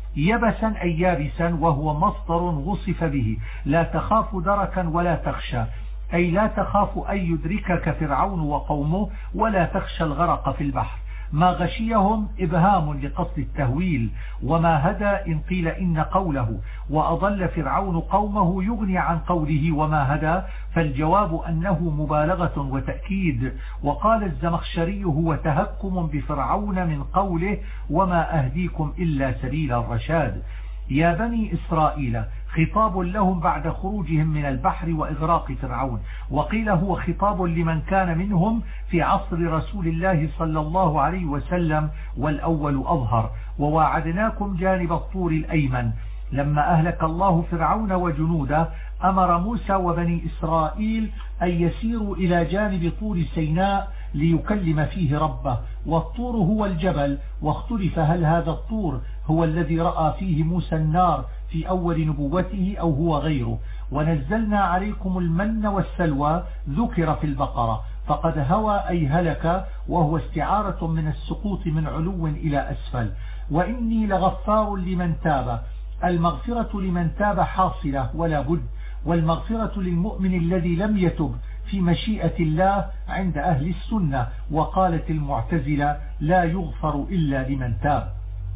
يبسا أي يابسا، وهو مصدر وصف به. لا تخاف دركا ولا تخشى، أي لا تخاف أن يدركك فرعون وقومه، ولا تخشى الغرق في البحر. ما غشيهم إبهام لقصد التهويل. وما هدى إن قيل إن قوله وأضل فرعون قومه يغني عن قوله وما هدى، فالجواب أنه مبالغة وتأكيد. وقال الزمخشري هو تهكم بفرعون من قوله وما أهديكم إلا سبيل الرشاد. يا بني إسرائيل خطاب لهم بعد خروجهم من البحر وإغراق فرعون. وقيل هو خطاب لمن كان منهم في عصر رسول الله صلى الله عليه وسلم، والأول أظهر. وواعدناكم جانب الطور الأيمن. لما أهلك الله فرعون وجنوده أمر موسى وبني إسرائيل أن يسيروا إلى جانب طور سيناء ليكلم فيه ربه. والطور هو الجبل، واختلف هل هذا الطور هو الذي رأى فيه موسى النار في أول نبوته أو هو غيره. ونزلنا عليكم المن والسلوى ذكر في البقرة، فقد هوى أي هلك، وهو استعارة من السقوط من علو إلى أسفل. وإني لغفار لمن تاب. المغفرة لمن تاب حاصلة ولا بد، والمغفرة للمؤمن الذي لم يتب في مشيئة الله عند أهل السنة. وقالت المعتزلة لا يغفر إلا لمن تاب.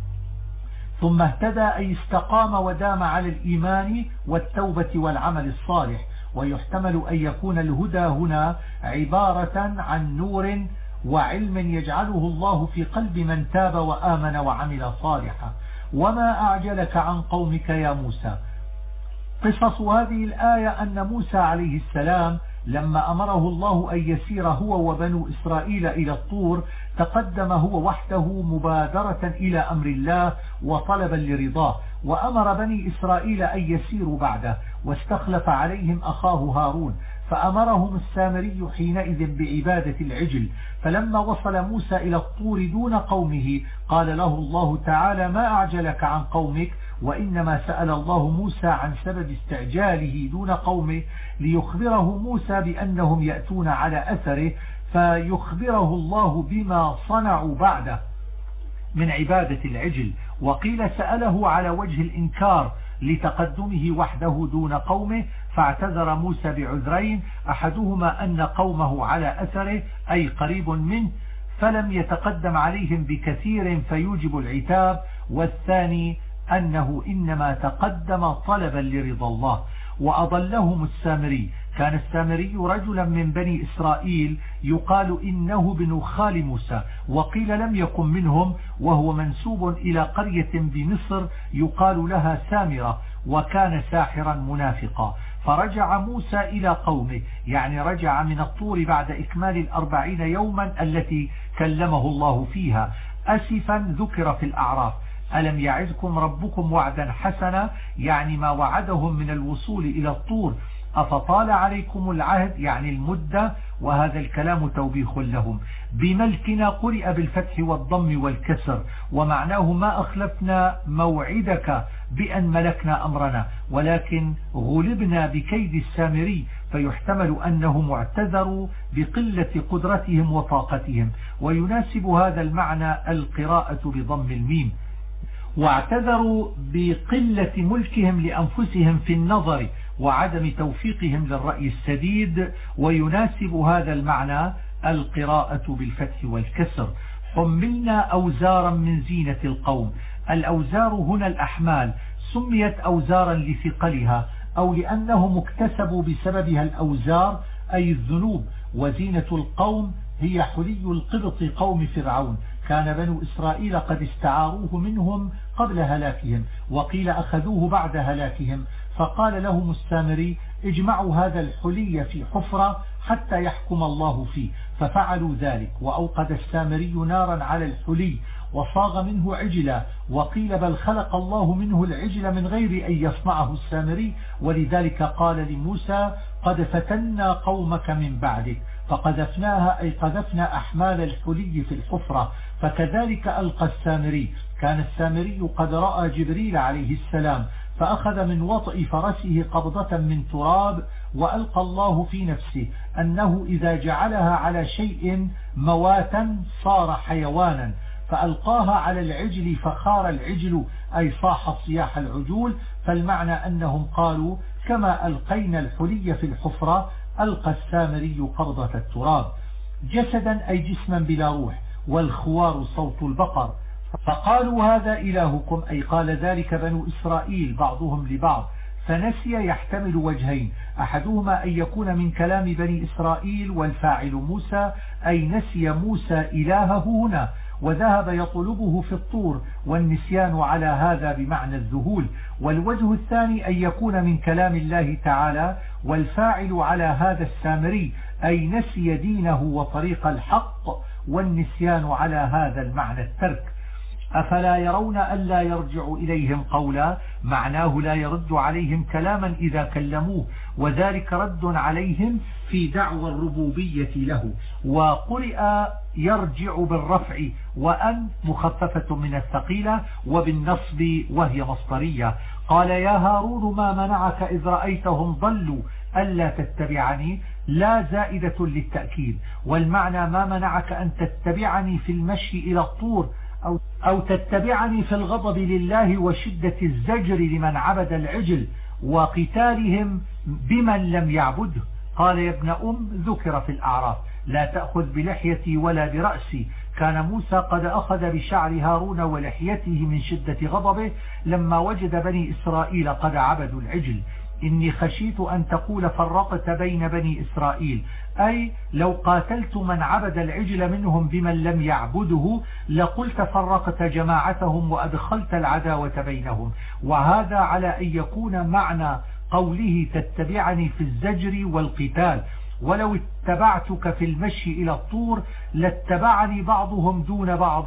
ثم اهتدى أي استقام ودام على الإيمان والتوبة والعمل الصالح. ويحتمل أن يكون الهدى هنا عبارة عن نور وعلم يجعله الله في قلب من تاب وآمن وعمل صالحا. وما أعجلك عن قومك يا موسى. قصص هذه الآية أن موسى عليه السلام لما أمره الله أن يسير هو وبنو إسرائيل إلى الطور، تقدم هو وحده مبادرة إلى أمر الله وطلبا لرضاه، وأمر بني إسرائيل أن يسيروا بعده، واستخلف عليهم أخاه هارون. فأمرهم السامري حينئذ بعبادة العجل. فلما وصل موسى إلى الطور دون قومه قال له الله تعالى: ما أعجلك عن قومك؟ وإنما سأل الله موسى عن سبب استعجاله دون قومه ليخبره موسى بأنهم يأتون على أثره، فيخبره الله بما صنعوا بعده من عبادة العجل. وقيل سأله على وجه الإنكار لتقدمه وحده دون قومه، فاعتذر موسى بعذرين: أحدهما أن قومه على أثره أي قريب منه فلم يتقدم عليهم بكثير فيوجب العتاب، والثاني أنه إنما تقدم طلبا لرضا الله. وأضلهم السامري. كان السامري رجلا من بني إسرائيل يقال إنه بن خال موسى، وقيل لم يكن منهم، وهو منسوب إلى قرية بمصر يقال لها سامرة، وكان ساحرا منافقا. فرجع موسى إلى قومه، يعني رجع من الطور بعد إكمال 40 يوما التي كلمه الله فيها. أسفا ذكر في الأعراف: ألم يعدكم ربكم وعدا حسنا، يعني ما وعدهم من الوصول إلى الطور. أفطال عليكم العهد، يعني المدة، وهذا الكلام توبيخ لهم. بملكنا قرئ بالفتح والضم والكسر، ومعناه ما أخلفنا موعدك بأن ملكنا أمرنا، ولكن غلبنا بكيد السامري، فيحتمل أنهم اعتذروا بقلة قدرتهم وطاقتهم. ويناسب هذا المعنى القراءة بضم الميم. واعتذروا بقلة ملكهم لأنفسهم في النظر وعدم توفيقهم للرأي السديد، ويناسب هذا المعنى القراءة بالفتح والكسر. حملنا أوزارا من زينة القوم. الأوزار هنا الأحمال، سميت أوزارا لثقلها أو لأنهم اكتسبوا بسببها الأوزار أي الذنوب. وزينة القوم هي حلي القبط قوم فرعون، كان بنو إسرائيل قد استعاروه منهم قبل هلاكهم، وقيل أخذوه بعد هلاكهم. فقال لهم السامري: اجمعوا هذا الحلي في حفرة حتى يحكم الله فيه. ففعلوا ذلك، وأوقد السامري نارا على الحلي وصاغ منه عجلا، وقيل بل خلق الله منه العجل من غير أن يصنعه السامري، ولذلك قال لموسى: قد فتنا قومك من بعدك. فقذفناها أي قذفنا أحمال الحلي في الحفرة. فكذلك ألقى السامري. كان السامري قد رأى جبريل عليه السلام، فأخذ من وطئ فرسه قبضة من تراب، وألقى الله في نفسه أنه إذا جعلها على شيء مواتا صار حيوانا، فألقاها على العجل فخار العجل أي صاح صياح العجول. فالمعنى أنهم قالوا: كما ألقينا الحلي في الحفرة ألقى السامري قبضة التراب. جسدا أي جسما بلا روح، والخوار صوت البقر. فقالوا: هذا إلهكم، أي قال ذلك بنو إسرائيل بعضهم لبعض. فنسي يحتمل وجهين: أحدهما أن يكون من كلام بني إسرائيل والفاعل موسى، أي نسي موسى إلهه هنا وذهب يطلبه في الطور، والنسيان على هذا بمعنى الذهول. والوجه الثاني أن يكون من كلام الله تعالى والفاعل على هذا السامري، أي نسي دينه وطريق الحق، والنسيان على هذا المعنى الترك. أفلا يرون ألا يرجع إليهم قولا، معناه لا يرد عليهم كلاما إذا كلموه، وذلك رد عليهم في دعوى الربوبية له. وقرئ يرجع بالرفع، وأن مخففة من الثقيلة، وبالنصب وهي مصدرية. قال: يا هارون ما منعك إذ رأيتهم ضلوا ألا تتبعني، لا زائدة للتأكيد. والمعنى ما منعك أن تتبعني في المشي إلى الطور، أو تتبعني في الغضب لله وشدة الزجر لمن عبد العجل وقتالهم بمن لم يعبده. قال: يا ابن ذكر في الأعراف: لا تأخذ بلحيتي ولا برأسي. كان موسى قد أخذ بشعر هارون ولحيته من شدة غضبه لما وجد بني إسرائيل قد عبدوا العجل. إني خشيت أن تقول فرقت بين بني إسرائيل، أي لو قاتلت من عبد العجل منهم بمن لم يعبده لقلت فرقت جماعتهم وأدخلت العداوة بينهم. وهذا على أن يكون معنى قوله تتبعني في الزجر والقتال. ولو اتبعتك في المشي إلى الطور لاتبعني بعضهم دون بعض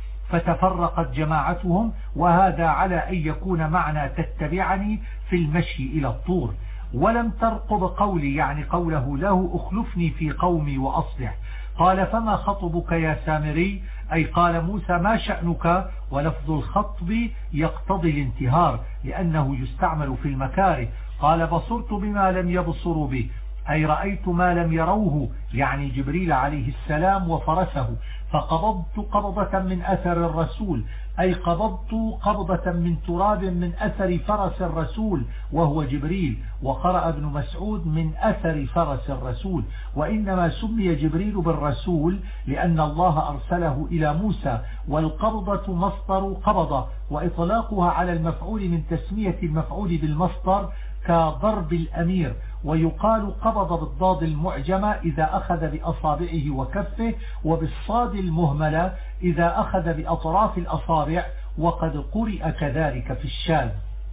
فتفرقت جماعتهم، وهذا على أن يكون معنى تتبعني في المشي إلى الطور. ولم ترقب قولي، يعني قوله له اخلفني في قومي وأصلح. قال فما خطبك يا سامري، أي قال موسى ما شأنك، ولفظ الخطب يقتضي الانتهار لأنه يستعمل في المكاره. قال بصرت بما لم يبصروا به، أي رأيت ما لم يروه، يعني جبريل عليه السلام وفرسه. فقبضت قبضة من أثر الرسول، أي قبضت قبضة من تراب من أثر فرس الرسول وهو جبريل. وقرأ ابن مسعود من أثر فرس الرسول. وإنما سمي جبريل بالرسول لأن الله أرسله إلى موسى. والقبضة مصدر قبضة، وإطلاقها على المفعول من تسمية المفعول بالمصدر كضرب الأمير. ويقال قبض بالضاد المعجمة إذا أخذ بأصابعه وكفه، وبالصاد المهملة إذا أخذ بأطراف الأصابع، وقد قرئ كذلك في الشاذ.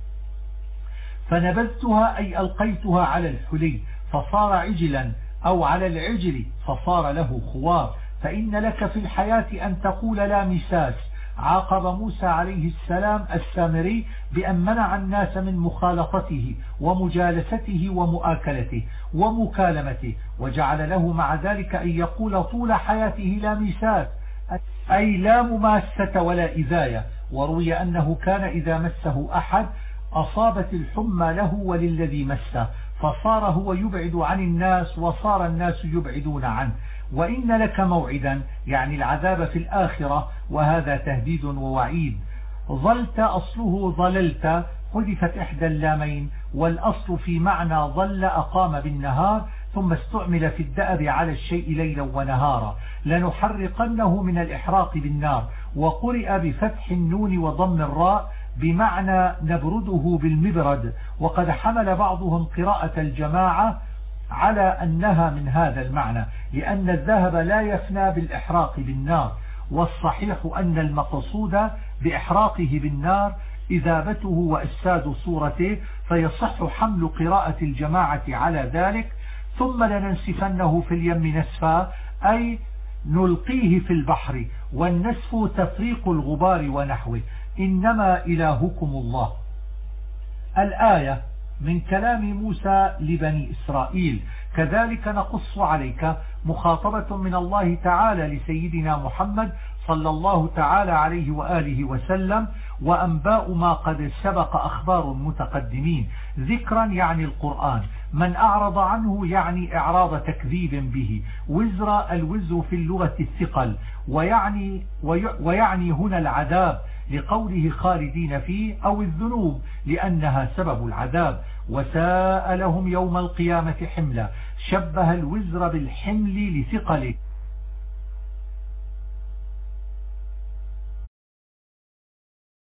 فنبذتها أي ألقيتها على الحلي فصار عجلا، أو على العجل فصار له خوار. فإن لك في الحياة أن تقول لا مساس. عاقب موسى عليه السلام السامري بأن منع الناس من مخالطته ومجالسته ومؤاكلته ومكالمته، وجعل له مع ذلك أن يقول طول حياته لا مساس، أي لا مماسة ولا إذاية. وروي أنه كان إذا مسه أحد أصابت الحمى له وللذي مسه، فصار هو يبعد عن الناس وصار الناس يبعدون عنه. وإن لك موعدا، يعني العذاب في الآخرة، وهذا تهديد ووعيد. ظلت أصله ظللت، حذفت إحدى اللامين، والأصل في معنى ظل أقام بالنهار، ثم استعمل في الدأب على الشيء ليلا ونهارا. لنحرقنه من الإحراق بالنار. وقرئ بفتح النون وضم الراء بمعنى نبرده بالمبرد. وقد حمل بعضهم قراءة الجماعة على أنها من هذا المعنى، لأن الذهب لا يفنى بالإحراق بالنار. والصحيح أن المقصود بإحراقه بالنار إذابته وإفساد صورته، فيصح حمل قراءة الجماعة على ذلك. ثم لننسفنه في اليم نسفا، أي نلقيه في البحر. والنسف تفريق الغبار ونحوه. إنما إلهكم الله. الآية من كلام موسى لبني إسرائيل. كذلك نقص عليك، مخاطبة من الله تعالى لسيدنا محمد صلى الله تعالى عليه وآله وسلم، وأنباء ما قد سبق أخبار المتقدمين. ذكرا يعني القرآن، من أعرض عنه يعني إعراض تكذيب به. وزر، الوزر في اللغة الثقل، ويعني هنا العذاب لقوله خالدين فيه، أو الذنوب لأنها سبب العذاب. وساء لهم يوم القيامة حملا، شبه الوزر بالحمل لثقله.